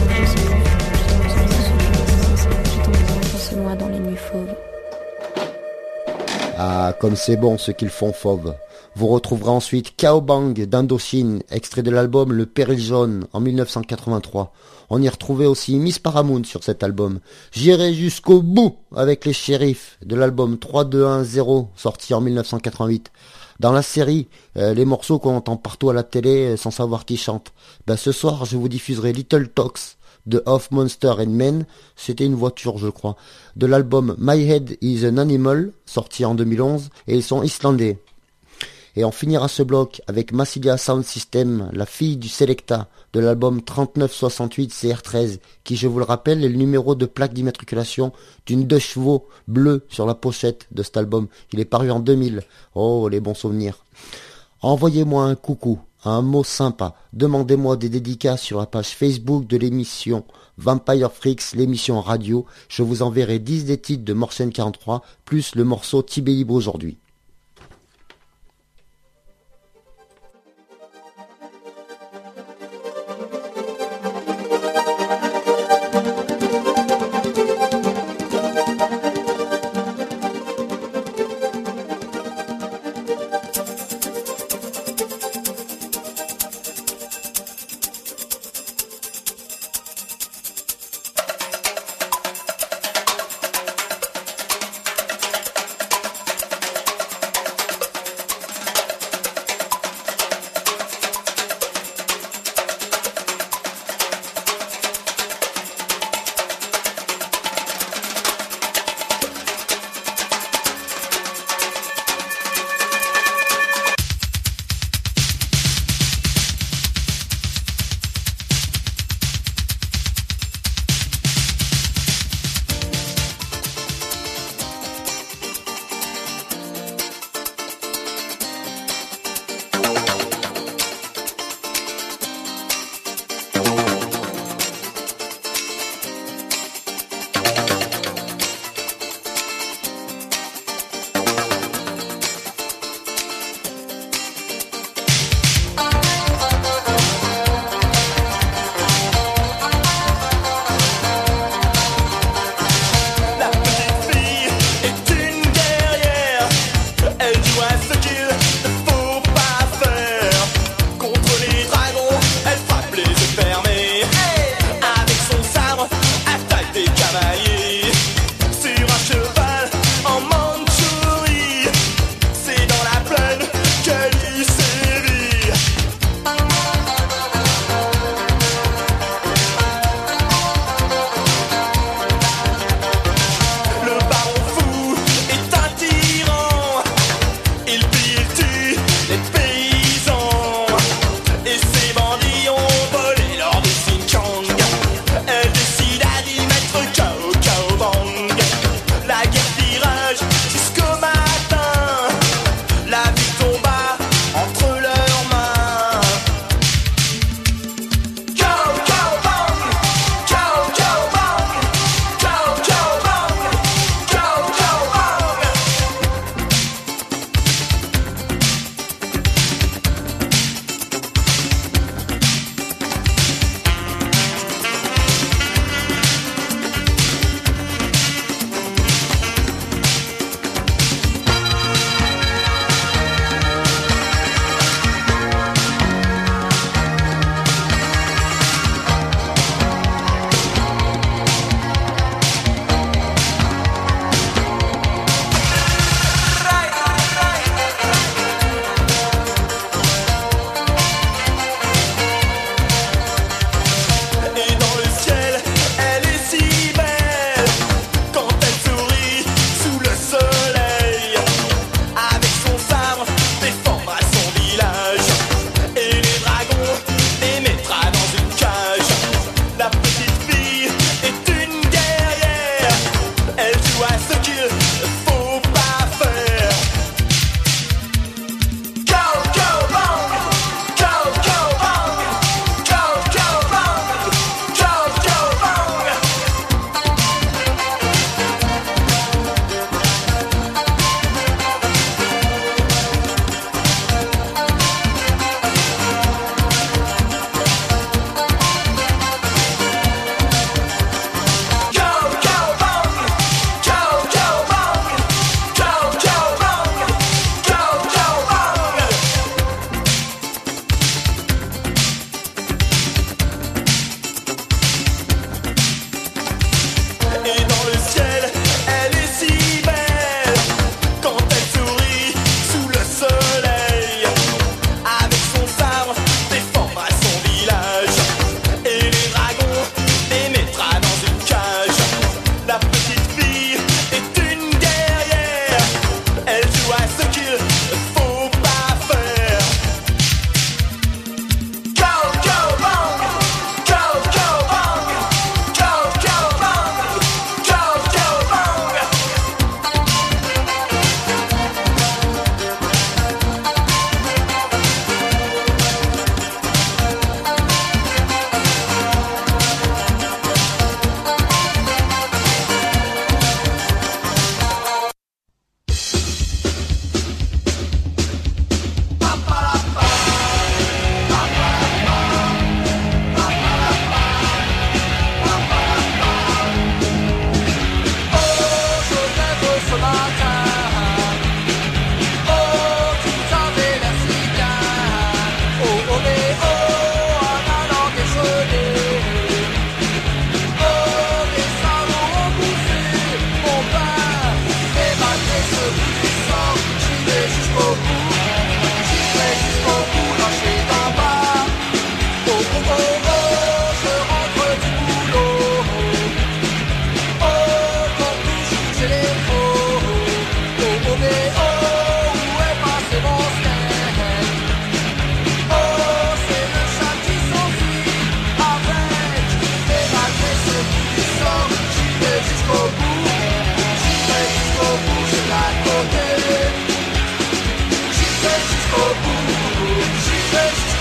qu'on se noie dans les nuits fauves. Ah, comme c'est bon ce qu'ils font fauve. Vous retrouverez ensuite Cowbang d'Indochine, extrait de l'album Le Péril Jaune en mille neuf cent quatre-vingt-trois. On y retrouvait aussi Miss Paramount sur cet album. J'irai jusqu'au bout avec les shérifs de l'album trois deux un zéro sorti en mille neuf cent quatre-vingt-huit. Dans la série, euh, les morceaux qu'on entend partout à la télé euh, sans savoir qui chante. Ben, ce soir, je vous diffuserai Little Talks de Of Monster and Men, c'était une voiture je crois, de l'album My Head is an Animal, sorti en deux mille onze, et ils sont islandais. Et on finira ce bloc avec Massilia Sound System, la fille du Selecta, de l'album trente-neuf soixante-huit C R treize, qui, je vous le rappelle, est le numéro de plaque d'immatriculation d'une deux chevaux bleue sur la pochette de cet album. Il est paru en deux mille. Oh, les bons souvenirs. Envoyez-moi un coucou, un mot sympa. Demandez-moi des dédicaces sur la page Facebook de l'émission Vampire Freaks, l'émission radio. Je vous enverrai dix des titres de Morsen quarante-trois, plus le morceau Tibet Libre aujourd'hui.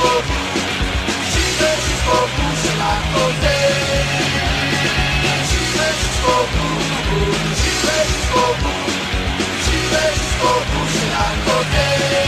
jusqu'au bout. J'irai jusqu'au bout, c'est la côté. J'irai jusqu'au bout, j'irai jusqu'au bout. J'irai jusqu'au bout, c'est la côté.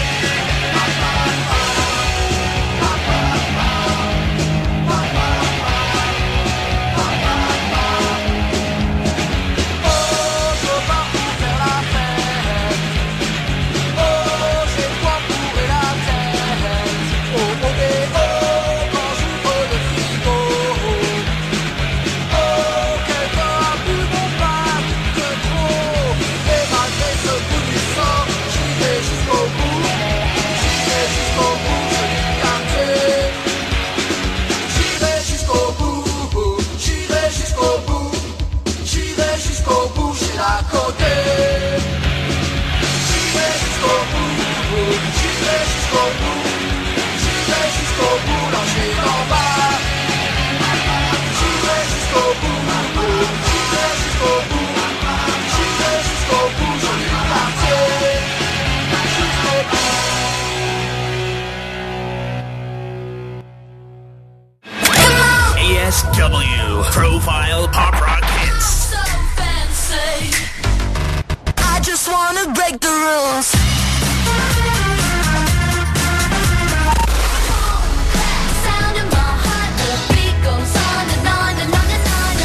A S W Profile Pop Rock Hits. So fancy. I just wanna break the rules. Sound in my heart, the beat goes on and on and on and on.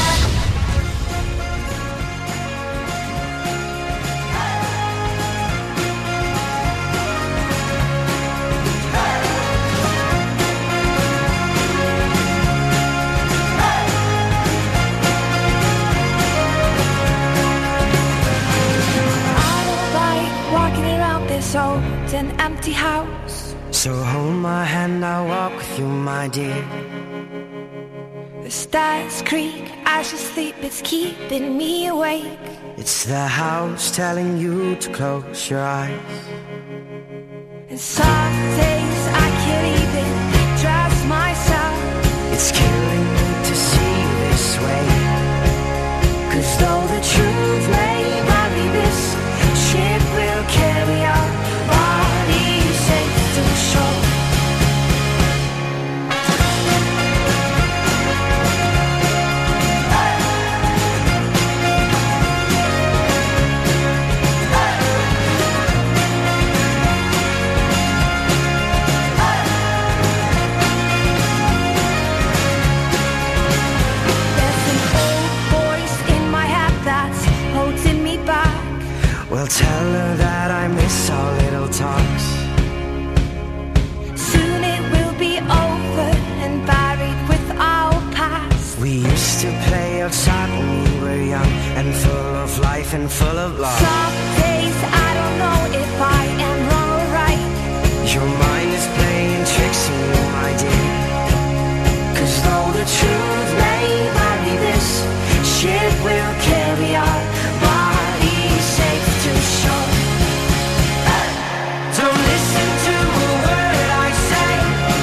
This old and empty house. So hold my hand, I'll walk with you, my dear. The stars creak as you sleep, it's keeping me awake. It's the house telling you to close your eyes. And some days I can't even trust myself. It's killing me to see you this way. Cause though the truth may vary, this ship will carry our bodies safe to shore. Well, tell her that I miss our little talks. Soon it will be over and buried with our past. We used to play outside when we were young and full of life and full of love. Some days I don't know if I am wrong or right. Your mind is playing tricks on you, my dear. Cause though the truth may vary, this ship will carry our bodies safe to shore. Don't listen to a word I say.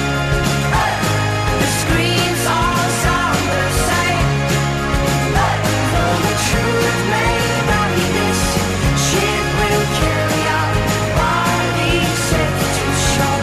The screams all sound the same. Though the truth may vary, this ship will carry our bodies safe to shore.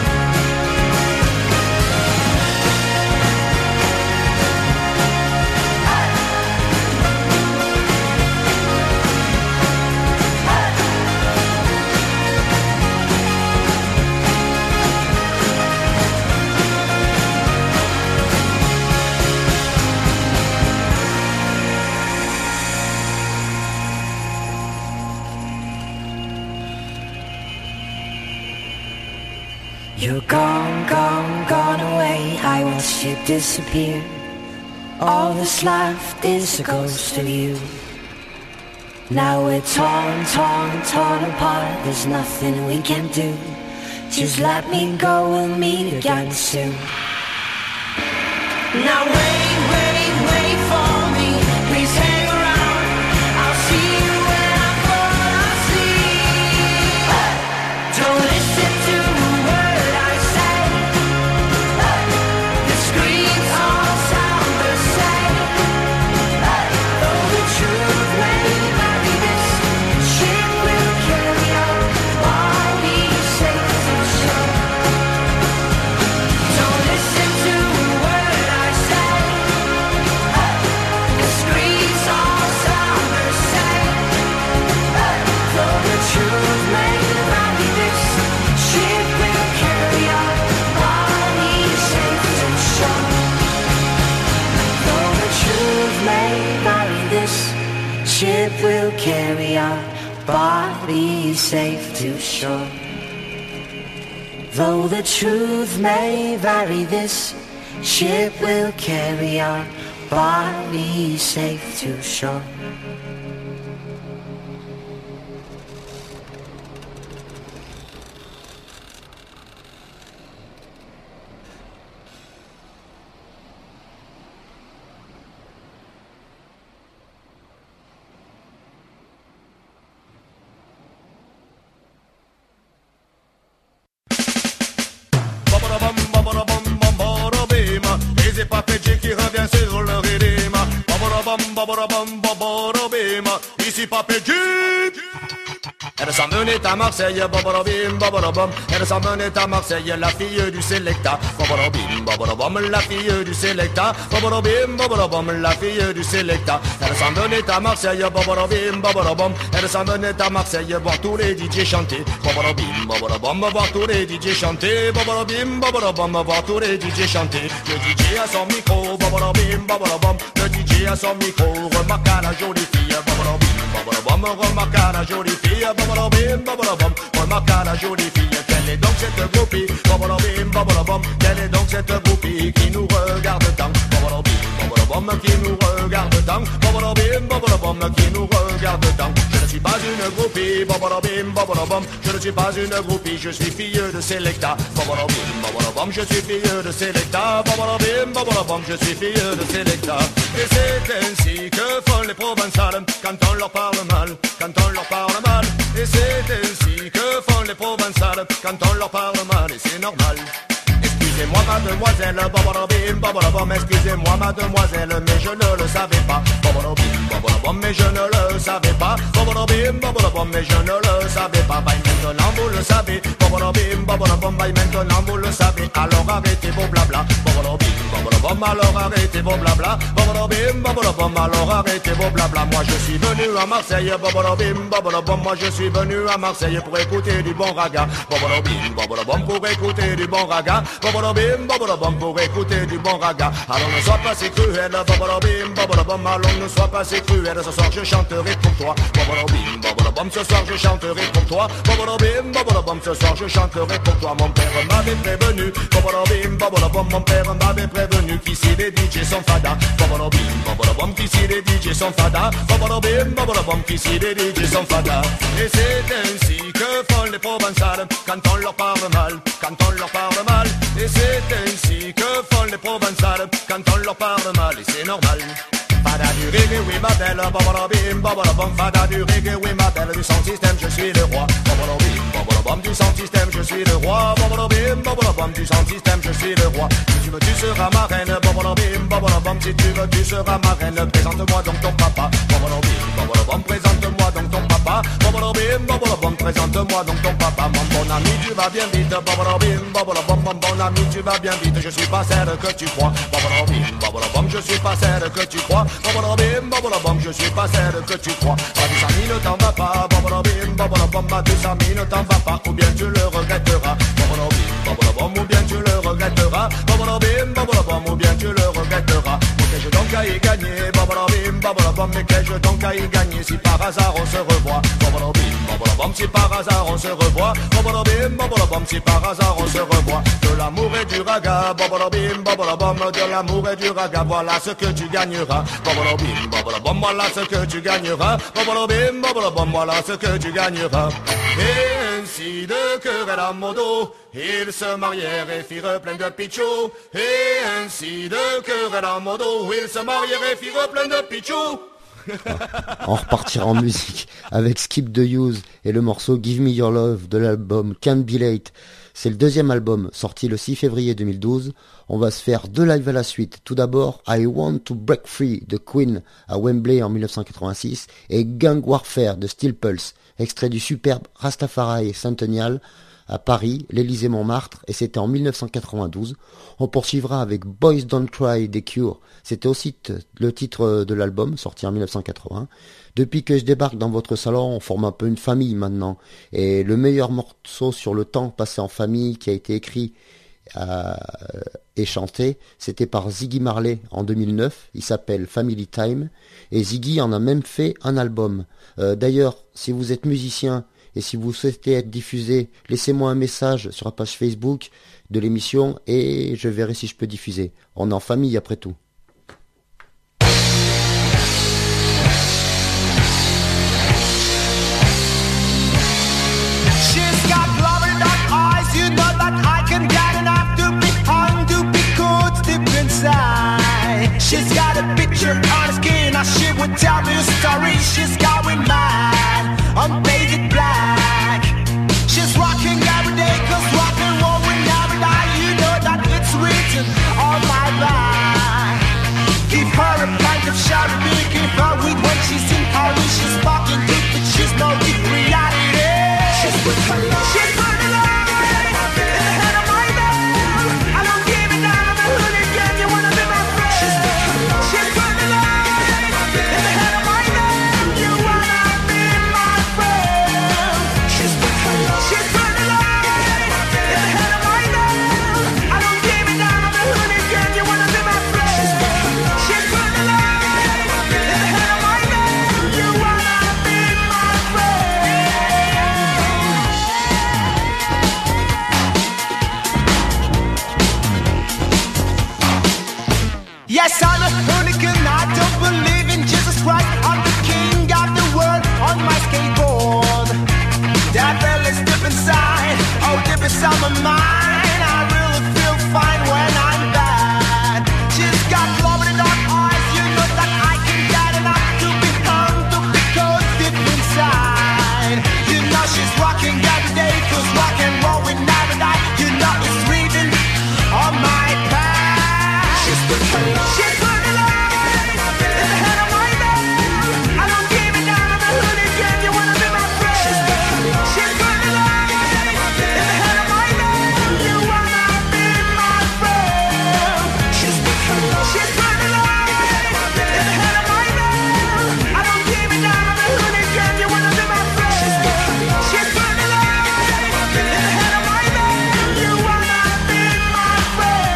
You're gone, gone, gone away. I watched you disappear. All that's left is a ghost of you. Now we're torn, torn, torn apart. There's nothing we can do. Just let me go, we'll meet again soon. Now wait, wait, wait for me. Please hang around. I'll see you when I fall asleep. Don't listen to a word I say. The screams all sound the same. Though the truth may vary, this ship will carry our bodies safe to shore. Don't ship will carry our bodies safe to shore. Though the truth may vary, this ship will carry our bodies safe to shore. Et c'est Papéji qui revient sur le rythme. Babarabam, babarabam, babarabim. Ici Papéji. Elle s'en venait à Marseille, babarabim, babarabam. Elle s'en venait à Marseille, la fille du Selecta. Babarabim, babarabam, la fille du Selecta. Babarabim, babarabam, la fille du Selecta. Elle s'en venait à Marseille, babarabim, babarabam. Elle s'en venait à Marseille, voir tous les D J chanter. Babarabim, babarabam, voir tous les D J chanter. Babarabim, babarabam, voir tous les D J chanter. Le D J a son micro, babarabim, babarabam. Le D J a son micro, remarque à la jolie fille. Babarabim, babarabam, remarque à la jolie fille. Babalabim, babalabam, remarque à la jolie fille. Quelle est donc cette groupie? Babalabim, babalabam, quelle est donc cette groupie qui nous regarde tant? Babalabim, babalabam, qui nous regarde tant? Babalabim, babalabam, qui nous regarde tant? Je ne suis pas une groupie, babalabim, babalabam. Je ne suis pas une groupie, je suis fille de Selecta. Babalabim, babalabam, je suis fille de Selecta. Babalabim, babalabam, je suis fille de Selecta. Et c'est ainsi que font les provençales quand on leur parle mal, quand on leur parle mal. Et c'est ainsi que font les provençales quand on leur parle mal, et c'est normal. Excusez-moi mademoiselle, babalabim, babalabam. Excusez-moi mademoiselle, mais je ne le savais pas. Babalabim, babalabam, mais je ne le savais pas. Babalabim, babalabam, mais je ne le savais pas. Bah maintenant vous le savez. Babalabim, babalabam, bah maintenant vous le savez. Alors arrêtez vos blabla. Babalabim, babalabam, alors arrêtez vos blabla. Babalabim, babalabam, alors arrêtez vos blabla. Moi je suis venu à Marseille, babalabim, babalabam. Moi je suis venu à Marseille pour écouter du bon raga. Babalabim, babalabam, pour écouter du bon raga. Babalabim, babalabam, pour écouter du bon raga. Alors ne sois pas si cruel, babalabim, babalabam. Alors ne sois pas si cruel, ce soir je chanterai pour toi. Babalabim, babalabam, ce soir je chanterai pour toi. Babalabim, babalabam, ce soir je chanterai pour toi. Mon père m'avait prévenu, babalabim, babalabam. Mon père m'avait prévenu qu'ici les D J sont fada. Babalabim, babalabam, qu'ici les D J sont fada. Babalabim, babalabam, qu'ici les D J sont fada. Et c'est ainsi que font les provençales quand on leur parle mal, quand on leur parle mal. Et c'est ainsi que font les provençales quand on leur parle mal, et c'est normal. Fada du reggae, oui ma belle, babalabim, babalabam. Fada du reggae, oui ma belle, du sound system, je suis le roi. Babalabim, babalabam, du sound system, je suis le roi. Babalabim, babalabam, du sound system, je suis le roi. Si tu veux, tu seras ma reine, babalabim, babalabam. Si tu veux, tu seras ma reine, présente-moi donc ton papa. Babalabim, babalabam, présente-moi donc ton papa. Babalabim, babalabam, présente-moi donc ton papa. Mon bon ami, tu vas bien vite, babalabim, babalabam. Mon bon ami, tu vas bien vite, je suis pas celle que tu crois. Babalabim, babalabam, je suis pas celle que tu crois. Babalabim, babalabam, je suis pas celle que tu crois. Ma douce amie, ne t'en va pas. Babalabim, babalabam, ma douce amie, ne t'en va pas, ou bien tu le regretteras. Babalabim, babalabam, ou bien tu le regretteras. Babalabim, babalabam, ou bien tu le regretteras. Mais qu'ai-je donc à y gagner? Babalabim, babalabam, mais qu'ai-je donc à y gagner si par hasard on se revoit? Babalabim, babalabam, si par hasard on se revoit. Babalabim, babalabam, si par hasard on se revoit. De l'amour et du raga, babalabim, babalabam, de l'amour et du raga, voilà ce que tu gagneras. Babalabim, babalabam, voilà ce que tu gagneras. Babalabim, babalabam, voilà ce que tu gagneras. Et ainsi de querelle à modo, ils se marièrent et firent plein de pichou. Et ainsi de querelle à modo, ils se marièrent et firent plein de pichou. On repartira en musique avec Skip the Use et le morceau Give Me Your Love de l'album Can't Be Late. C'est le deuxième album sorti le six février deux mille douze. On va se faire deux lives à la suite. Tout d'abord, I Want to Break Free de Queen à Wembley en mille neuf cent quatre-vingt-six et Gang Warfare de Steel Pulse, extrait du superbe Rastafari Centennial à Paris, l'Élysée-Montmartre, et c'était en mille neuf cent quatre-vingt-douze. On poursuivra avec Boys Don't Cry des Cure. C'était aussi t- le titre de l'album, sorti en mille neuf cent quatre-vingts. Depuis que je débarque dans votre salon, on forme un peu une famille maintenant. Et le meilleur morceau sur le temps passé en famille qui a été écrit euh, et chanté, c'était par Ziggy Marley en deux mille neuf, il s'appelle Family Time, et Ziggy en a même fait un album. Euh, d'ailleurs, si vous êtes musicien et si vous souhaitez être diffusé, laissez-moi un message sur la page Facebook de l'émission et je verrai si je peux diffuser. On est en famille après tout. She's got a picture on her skin, now she would tell me a story. She's going mad, on faded black. She's rocking every day, cause rock and roll will never die. You know that it's written on my back. Give her a pint of Chardonnay, give her weed when she's in Paris. She's fucking deep, but she's no deep reality. She's with her love. She's with her love. Yes, I'm a hooligan, I don't believe in Jesus Christ. I'm the king of the world on my skateboard. Devil is deep inside, oh deep inside my mind. I really feel fine when I'm bad. She's got love in the dark eyes, you know that I can get enough to be hung, to be cold deep inside. You know she's rocking every day, cause rock and roll will never die. You know it's written on my past. She's the color. She's the light in the head of my bed. I don't give a damn, I'm a hooligan. You wanna be my friend? She's the color. She's the light in the head of my bed. You wanna be my friend? She's the color. She's the light in the head of my bed. I don't give a damn, I'm a hooligan. You wanna be my friend? She's the color. She's the light in the head of my bed. You wanna be my friend?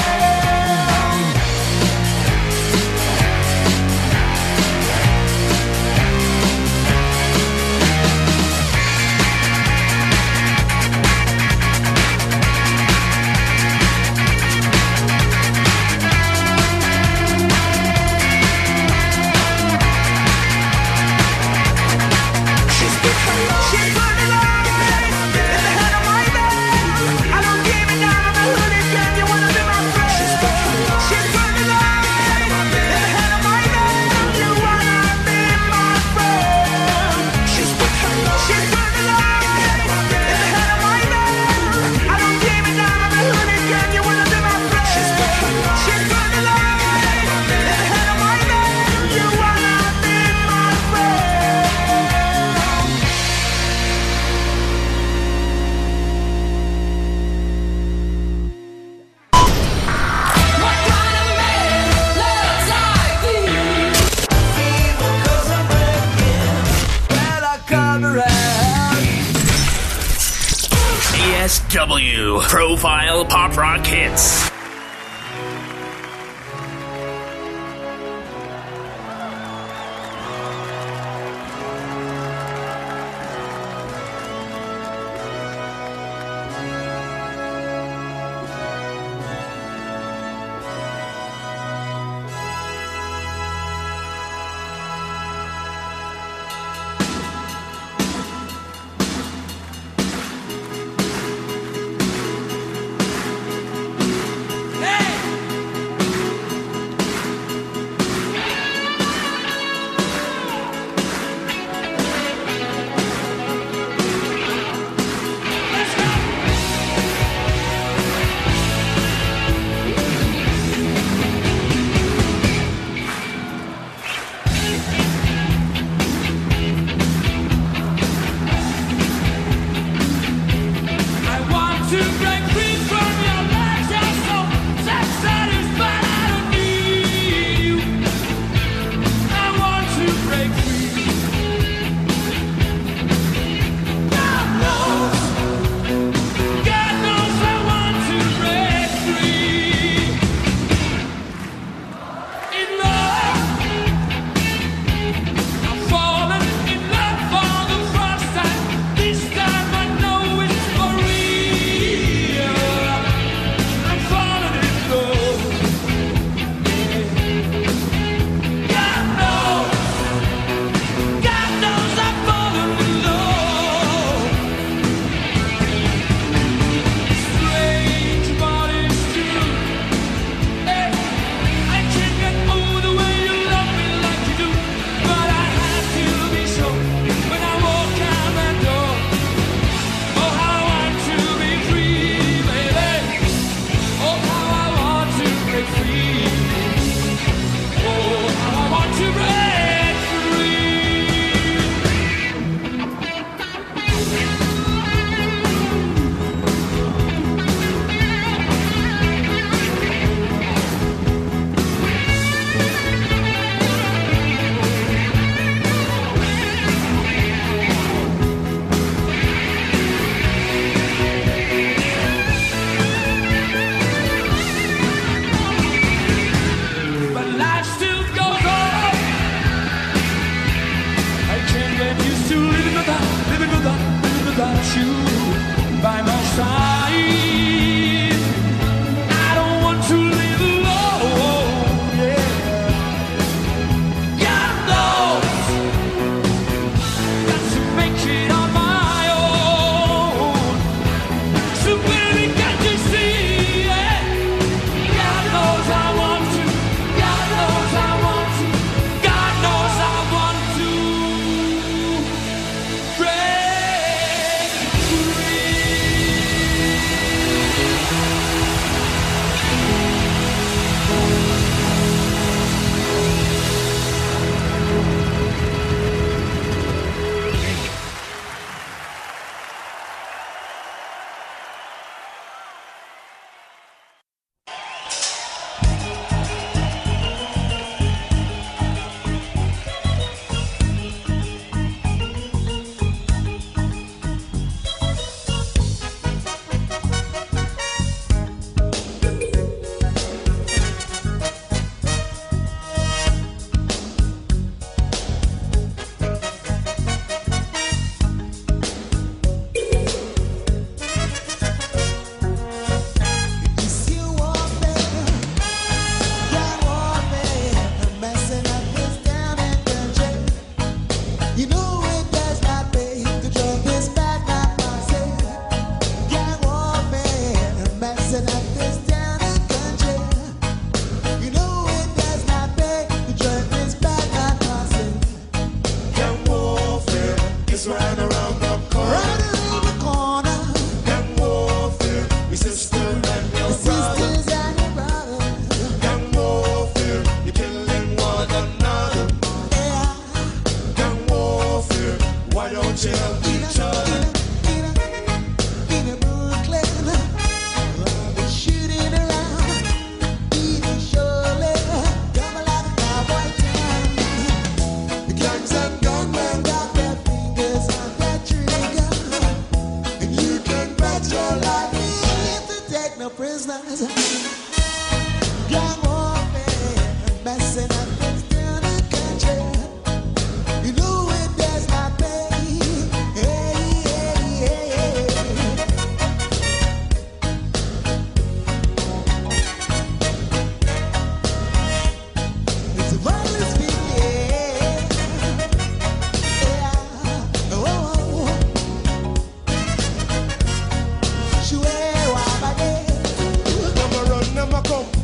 W Profile Pop Rock Hits.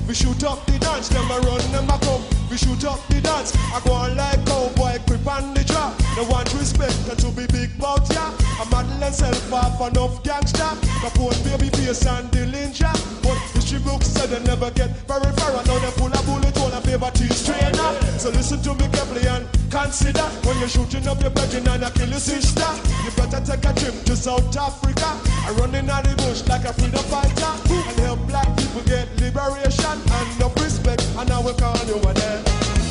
We shoot up the dance, them a run, them a come. We shoot up the dance, I go on like cowboy, grip on the drop. No one respect and to be big bout ya. A model and self off enough gangsta. Capone baby face and the ninja. But history books said they never get very far. Now they full of bullet hole and favor teeth trainer. So listen to me carefully and consider when you're shooting up your bedroom and I kill your sister. You better take a trip to South Africa. I run in out the bush like a freedom fighter and help black people get liberation and no respect. And I will call you over there.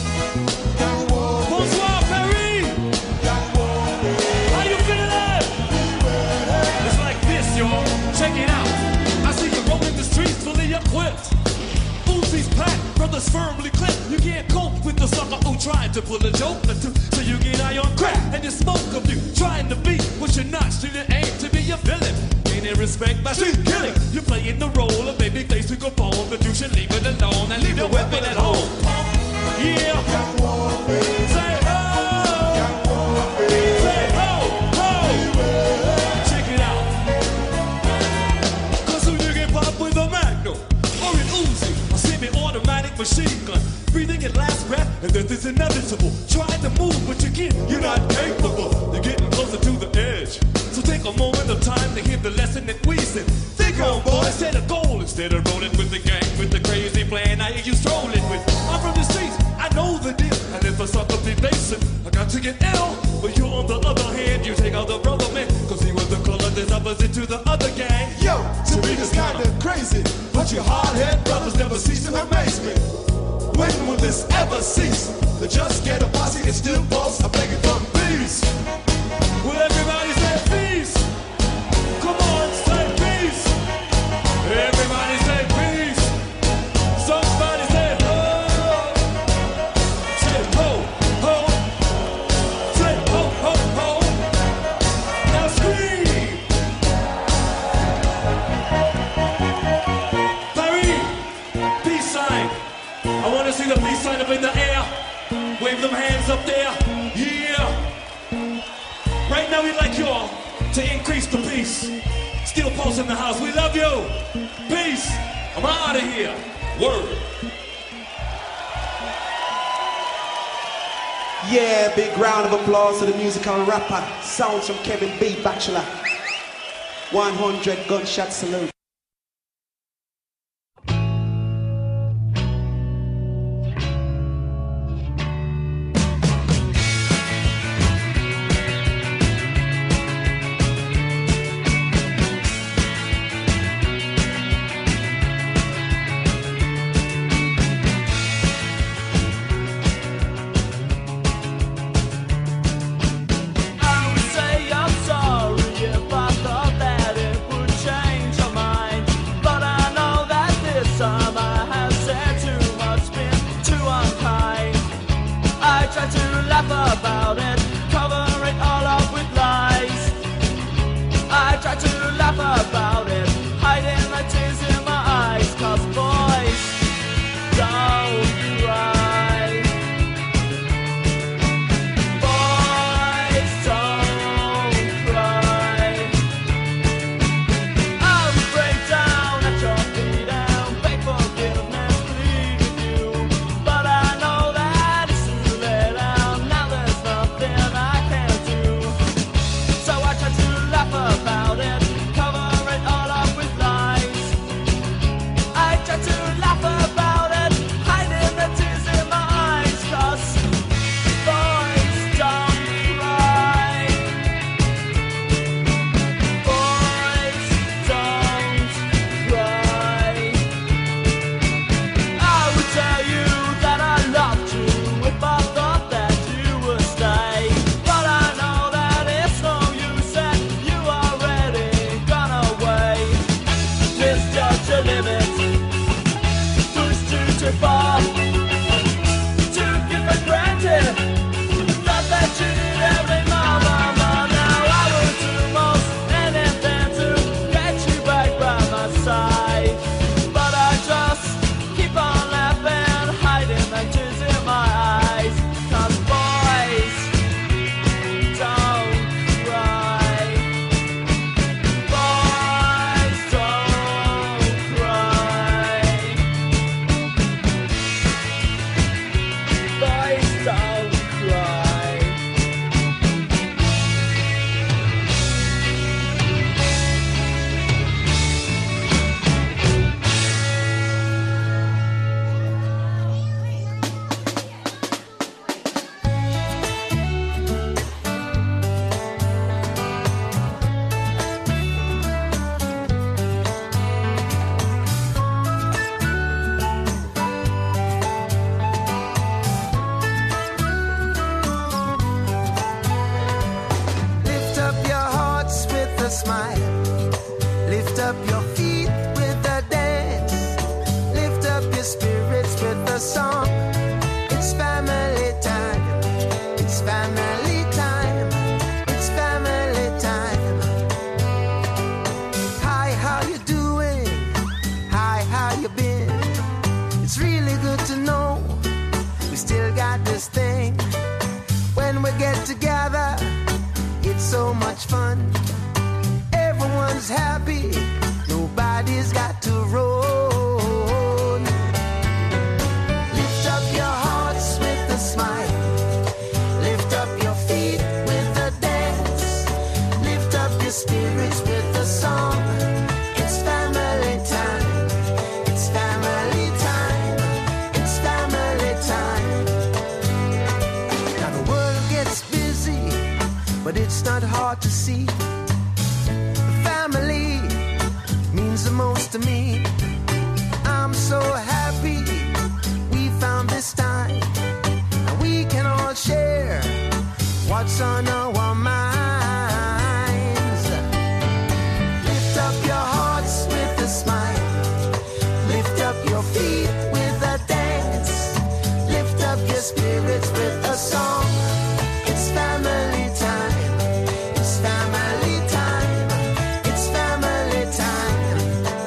Bonsoir Paris. How you feeling? It's like this, y'all. Check it out. I see you rolling the streets fully equipped. Uzi's packed, brothers firmly clipped. You can't cope with the sucker who tried to pull a joke or two. So you get eye on crack and you smoke of you. Trying to be what you're not. Still you aim to be a villain. Gaining respect by street killing. You're playing the role of baby face to go bone. But you should leave it alone and leave the weapon at home. Yeah. Say oh. Say oh, oh. Check it out. Cause who you get popped with a Magnum or an Uzi, a semi-automatic machine gun, breathing your last breath, and this is inevitable. Trying to move, but you can't. You're not capable. You're getting closer to the edge. So take a moment of time to hear the lesson that we said. Think on, boy, set a goal instead of rolling with the gang with the crazy plan. I hear you strolling with. I'm from the streets. I know the deal, and if I suck up the basin, I got to get ill. But you on the other hand, you take out the brother man, cause he was the color that's opposite to the other gang. Yo, to me this kinda crazy, but your hard-head brothers never cease to amaze me. When will this ever cease? To just get a posse and still boss, I'm begging for peace. Will everybody say peace? Come on, say peace. Everybody say peace. Somebody say ho. Say ho, ho. Say ho, ho, ho. Now scream. Paris, peace sign. I want to see the peace sign up in the air. Wave them hands up there. Yeah. Right now we'd like y'all to increase the peace. Still Pulse in the house. We love you. Peace. I'm out of here. Word. Yeah, big round of applause to the musical rapper. Sounds from Kevin B. Bachelor. one hundred gunshot salute. About it, cover it all up with lies. I try to laugh about it, hiding the tears in my eyes. Cause boys don't cry. Boys don't cry. I will break down at your feet and beg forgiveness, plead with you. But I know that it's too late and now there's nothing I can do. So I try to laugh about it, cover it all up with lies. I try to laugh about it, hiding the tears in my eyes. Cause boys don't cry. Boys don't cry. I would tell you that I loved you if I thought that you would stay. But I know that it's no use and you already gone away. Misjudge your limits, push too too far, took it for granted, thought that you did every mama. Now I would do most anything to get you back by my side. But I just keep on laughing, hiding the tears in my eyes. Cause boys don't cry. Boys don't cry. a song. It's family time. It's family time. It's family time. Hi, how you doing? Hi, how you been? It's really good to know we still got this thing. When we get together, it's so much fun. Everyone's happy. Nobody's got to roll. Lift up your hearts with a smile. Lift up your feet with a dance. Lift up your spirits with a song. It's family time. It's family time. It's family time. Now the world gets busy, but it's not hard to see. Family means the most to me. I'm so happy we found this time, and we can all share what's on our minds. Lift up your hearts with a smile. Lift up your feet with a dance. Lift up your spirits with a song. It's family time. It's family time. It's family time.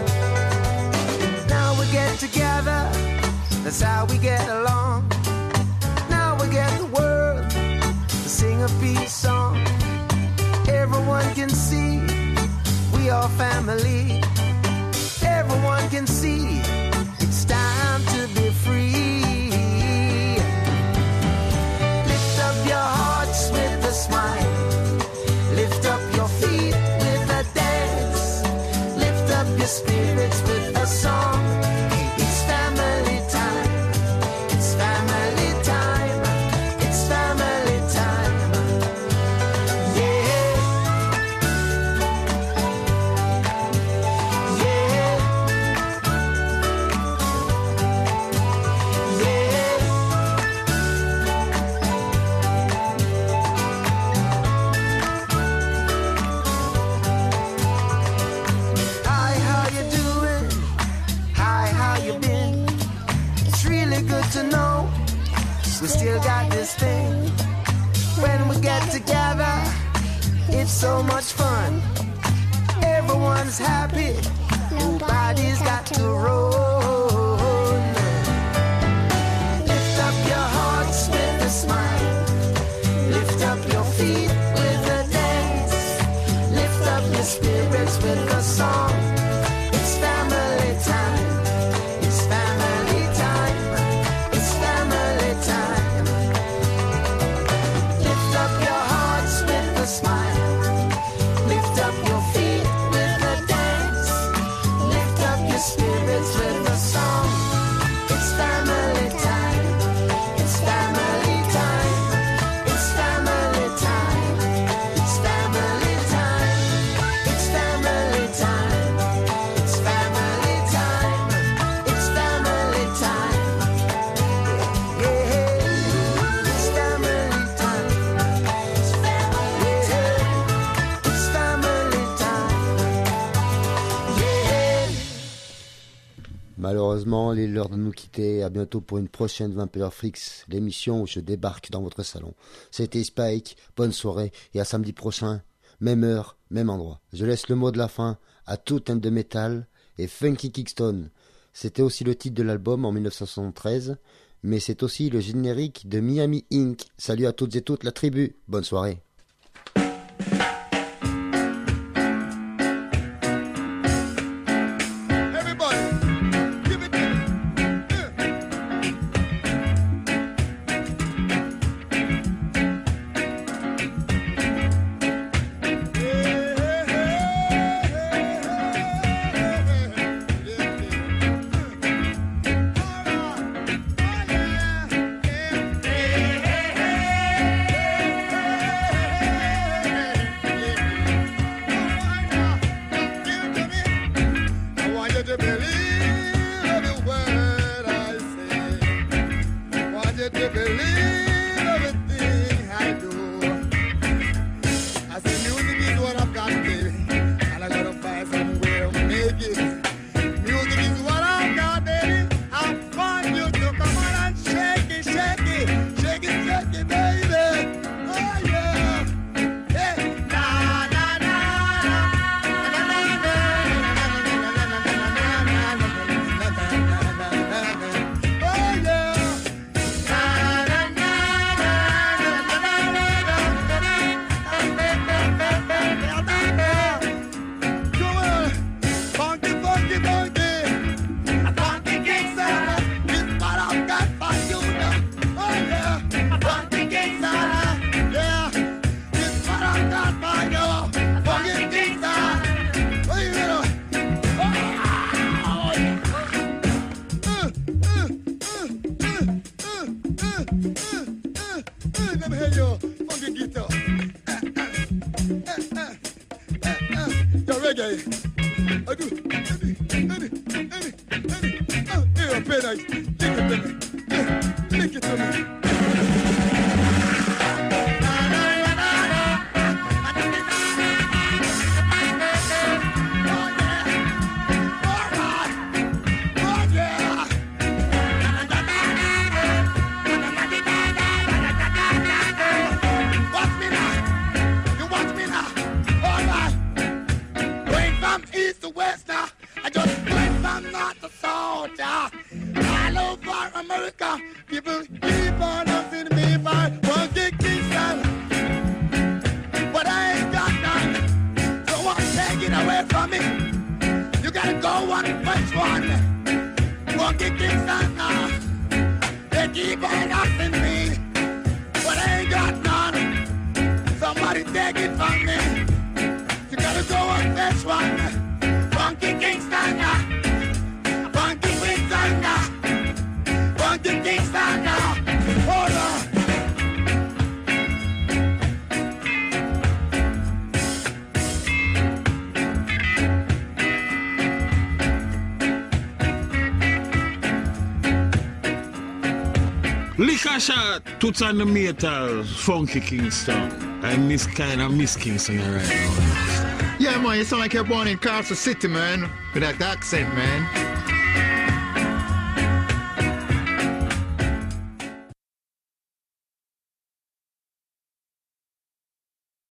Now we get together. That's how we get along. Now we get the world to sing a peace song. Everyone can see we are family. Everyone can see it's time to be free. Lift up your hearts with a smile. Lift up your feet with a dance. Lift up your spirits with a song. It's family time. It's family time. It's family time. Yeah. Yeah. Hi, how you doing? Hi, how you been? It's really good to know we still got this thing. When we get together, it's so much fun. Everyone's happy. Nobody's got to roll. Lift up your hearts with a smile. Lift up your feet with a dance. Lift up your spirits with a song. It's family time. It's family time. It's family time. Lift up your hearts with a smile. Lift up your feet with a dance. Lift up your spirits with a song. It's family time. It's family time. It's family time. It's family time. It's family time. It's family time. It's family time. Yeah. It's family time. It's family time. It's family time. Yeah. Malheureusement, il est l'heure de nous quitter. À bientôt pour une prochaine Vampire Freaks, l'émission où je débarque dans votre salon. C'était Spike, bonne soirée et à samedi prochain, même heure, même endroit. Je laisse le mot de la fin à Tout and the Metal et Funky Kingston. C'était aussi le titre de l'album en dix-neuf cent soixante-treize, mais c'est aussi le générique de Miami Incorporated. Salut à toutes et toutes la tribu, bonne soirée. Hey, hey, hey, hey. Lick it to me. Lick it to me. America, people keep on asking me for one gig Kingston, but I ain't got none, so won't take it away from me. You gotta go one first one, one gig Kingston now. They keep on asking me, but I ain't got none. Somebody take it from me. You gotta go one first one, one gig Kingston now, one gig Kingston now. The Kingston now, hold on. Liquor shot, toots on the metals, funky Kingston. I miss kind of miss Kingston right now. Yeah, man, you sound like you're born in Carson City, man, with that accent, man.